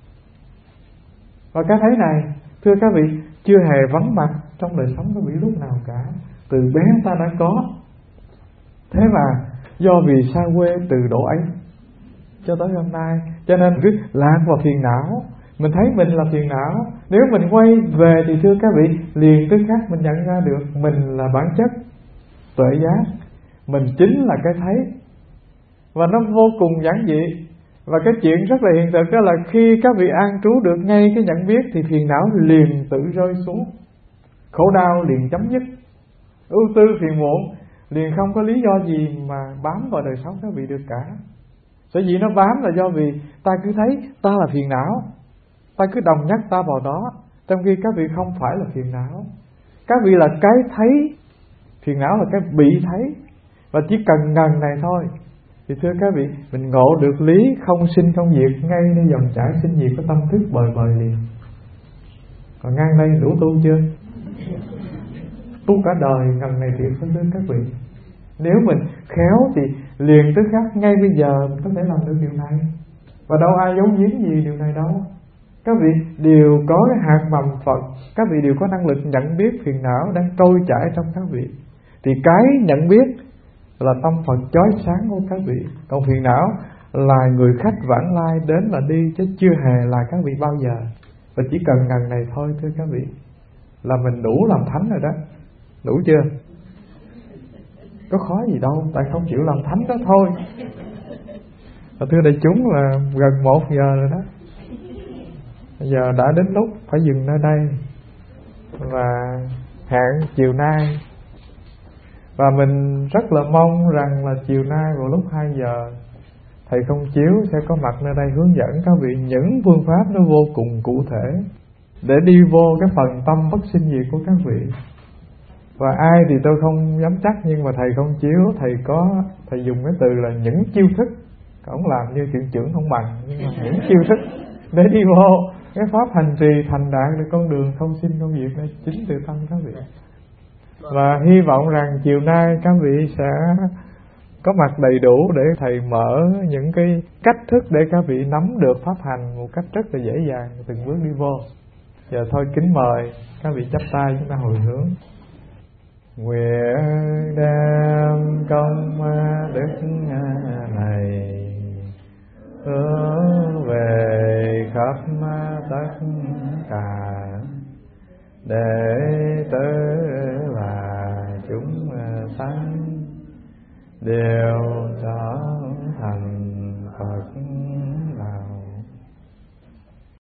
Và cái thấy này thưa các vị chưa hề vắng mặt trong đời sống các vị lúc nào cả, từ bé ta đã có. Thế mà do vì xa quê từ độ ấy cho tới hôm nay, cho nên cứ lạc vào phiền não. Mình thấy mình là phiền não, nếu mình quay về thì thưa các vị liền tức khắc mình nhận ra được mình là bản chất tuệ giác, mình chính là cái thấy. Và nó vô cùng giản dị. Và cái chuyện rất là hiện thực đó là khi các vị an trú được ngay cái nhận biết thì phiền não liền tự rơi xuống, khổ đau liền chấm dứt, ưu tư phiền muộn liền không có lý do gì mà bám vào đời sống các vị được cả. Sở dĩ nó bám là do vì ta cứ thấy ta là phiền não, ta cứ đồng nhắc ta vào đó, trong khi các vị không phải là phiền não. Các vị là cái thấy, phiền não là cái bị thấy. Và chỉ cần ngần này thôi Thì thưa các vị, mình ngộ được lý không sinh không diệt ngay nơi dòng chảy sinh diệt của tâm thức bời bời liền. Còn ngang đây đủ tu chưa? Tu cả đời ngần này thiệt thưa các vị. Nếu mình khéo thì liền tức khắc ngay bây giờ mình có thể làm được điều này. Và đâu ai giấu giếm gì điều này đâu. Các vị đều có cái hạt mầm Phật, các vị đều có năng lực nhận biết phiền não đang trôi chảy trong các vị. Thì cái nhận biết là tâm Phật chói sáng của các vị. Còn phiền não là người khách vãng lai đến là đi, chứ chưa hề là các vị bao giờ. Và chỉ cần ngần này thôi thưa các vị, là mình đủ làm thánh rồi đó. Đủ chưa? Có khó gì đâu, tại không chịu làm thánh đó thôi. Và thưa đại chúng là gần một giờ rồi đó. Bây giờ đã đến lúc phải dừng nơi đây. Và hẹn chiều nay. Và mình rất là mong rằng là chiều nay vào lúc hai giờ Thầy Không Chiếu sẽ có mặt nơi đây hướng dẫn các vị những phương pháp nó vô cùng cụ thể để đi vô cái phần tâm bất sinh diệt của các vị. Và ai thì tôi không dám chắc, nhưng mà Thầy Không Chiếu Thầy có, Thầy dùng cái từ là những chiêu thức. Ông làm như chuyện trưởng không bằng, nhưng mà những chiêu thức để đi vô cái pháp hành trì thành đạt được con đường không sinh không diệt này chính từ tâm các vị. Và hy vọng rằng chiều nay các vị sẽ có mặt đầy đủ để Thầy mở những cái cách thức để các vị nắm được pháp hành một cách rất là dễ dàng từng bước đi vô. Giờ thôi kính mời các vị chắp tay chúng ta hồi hướng. Nguyện đem công đức này hướng về khắp tất cả đệ tử và chúng sanh đều trở thành Phật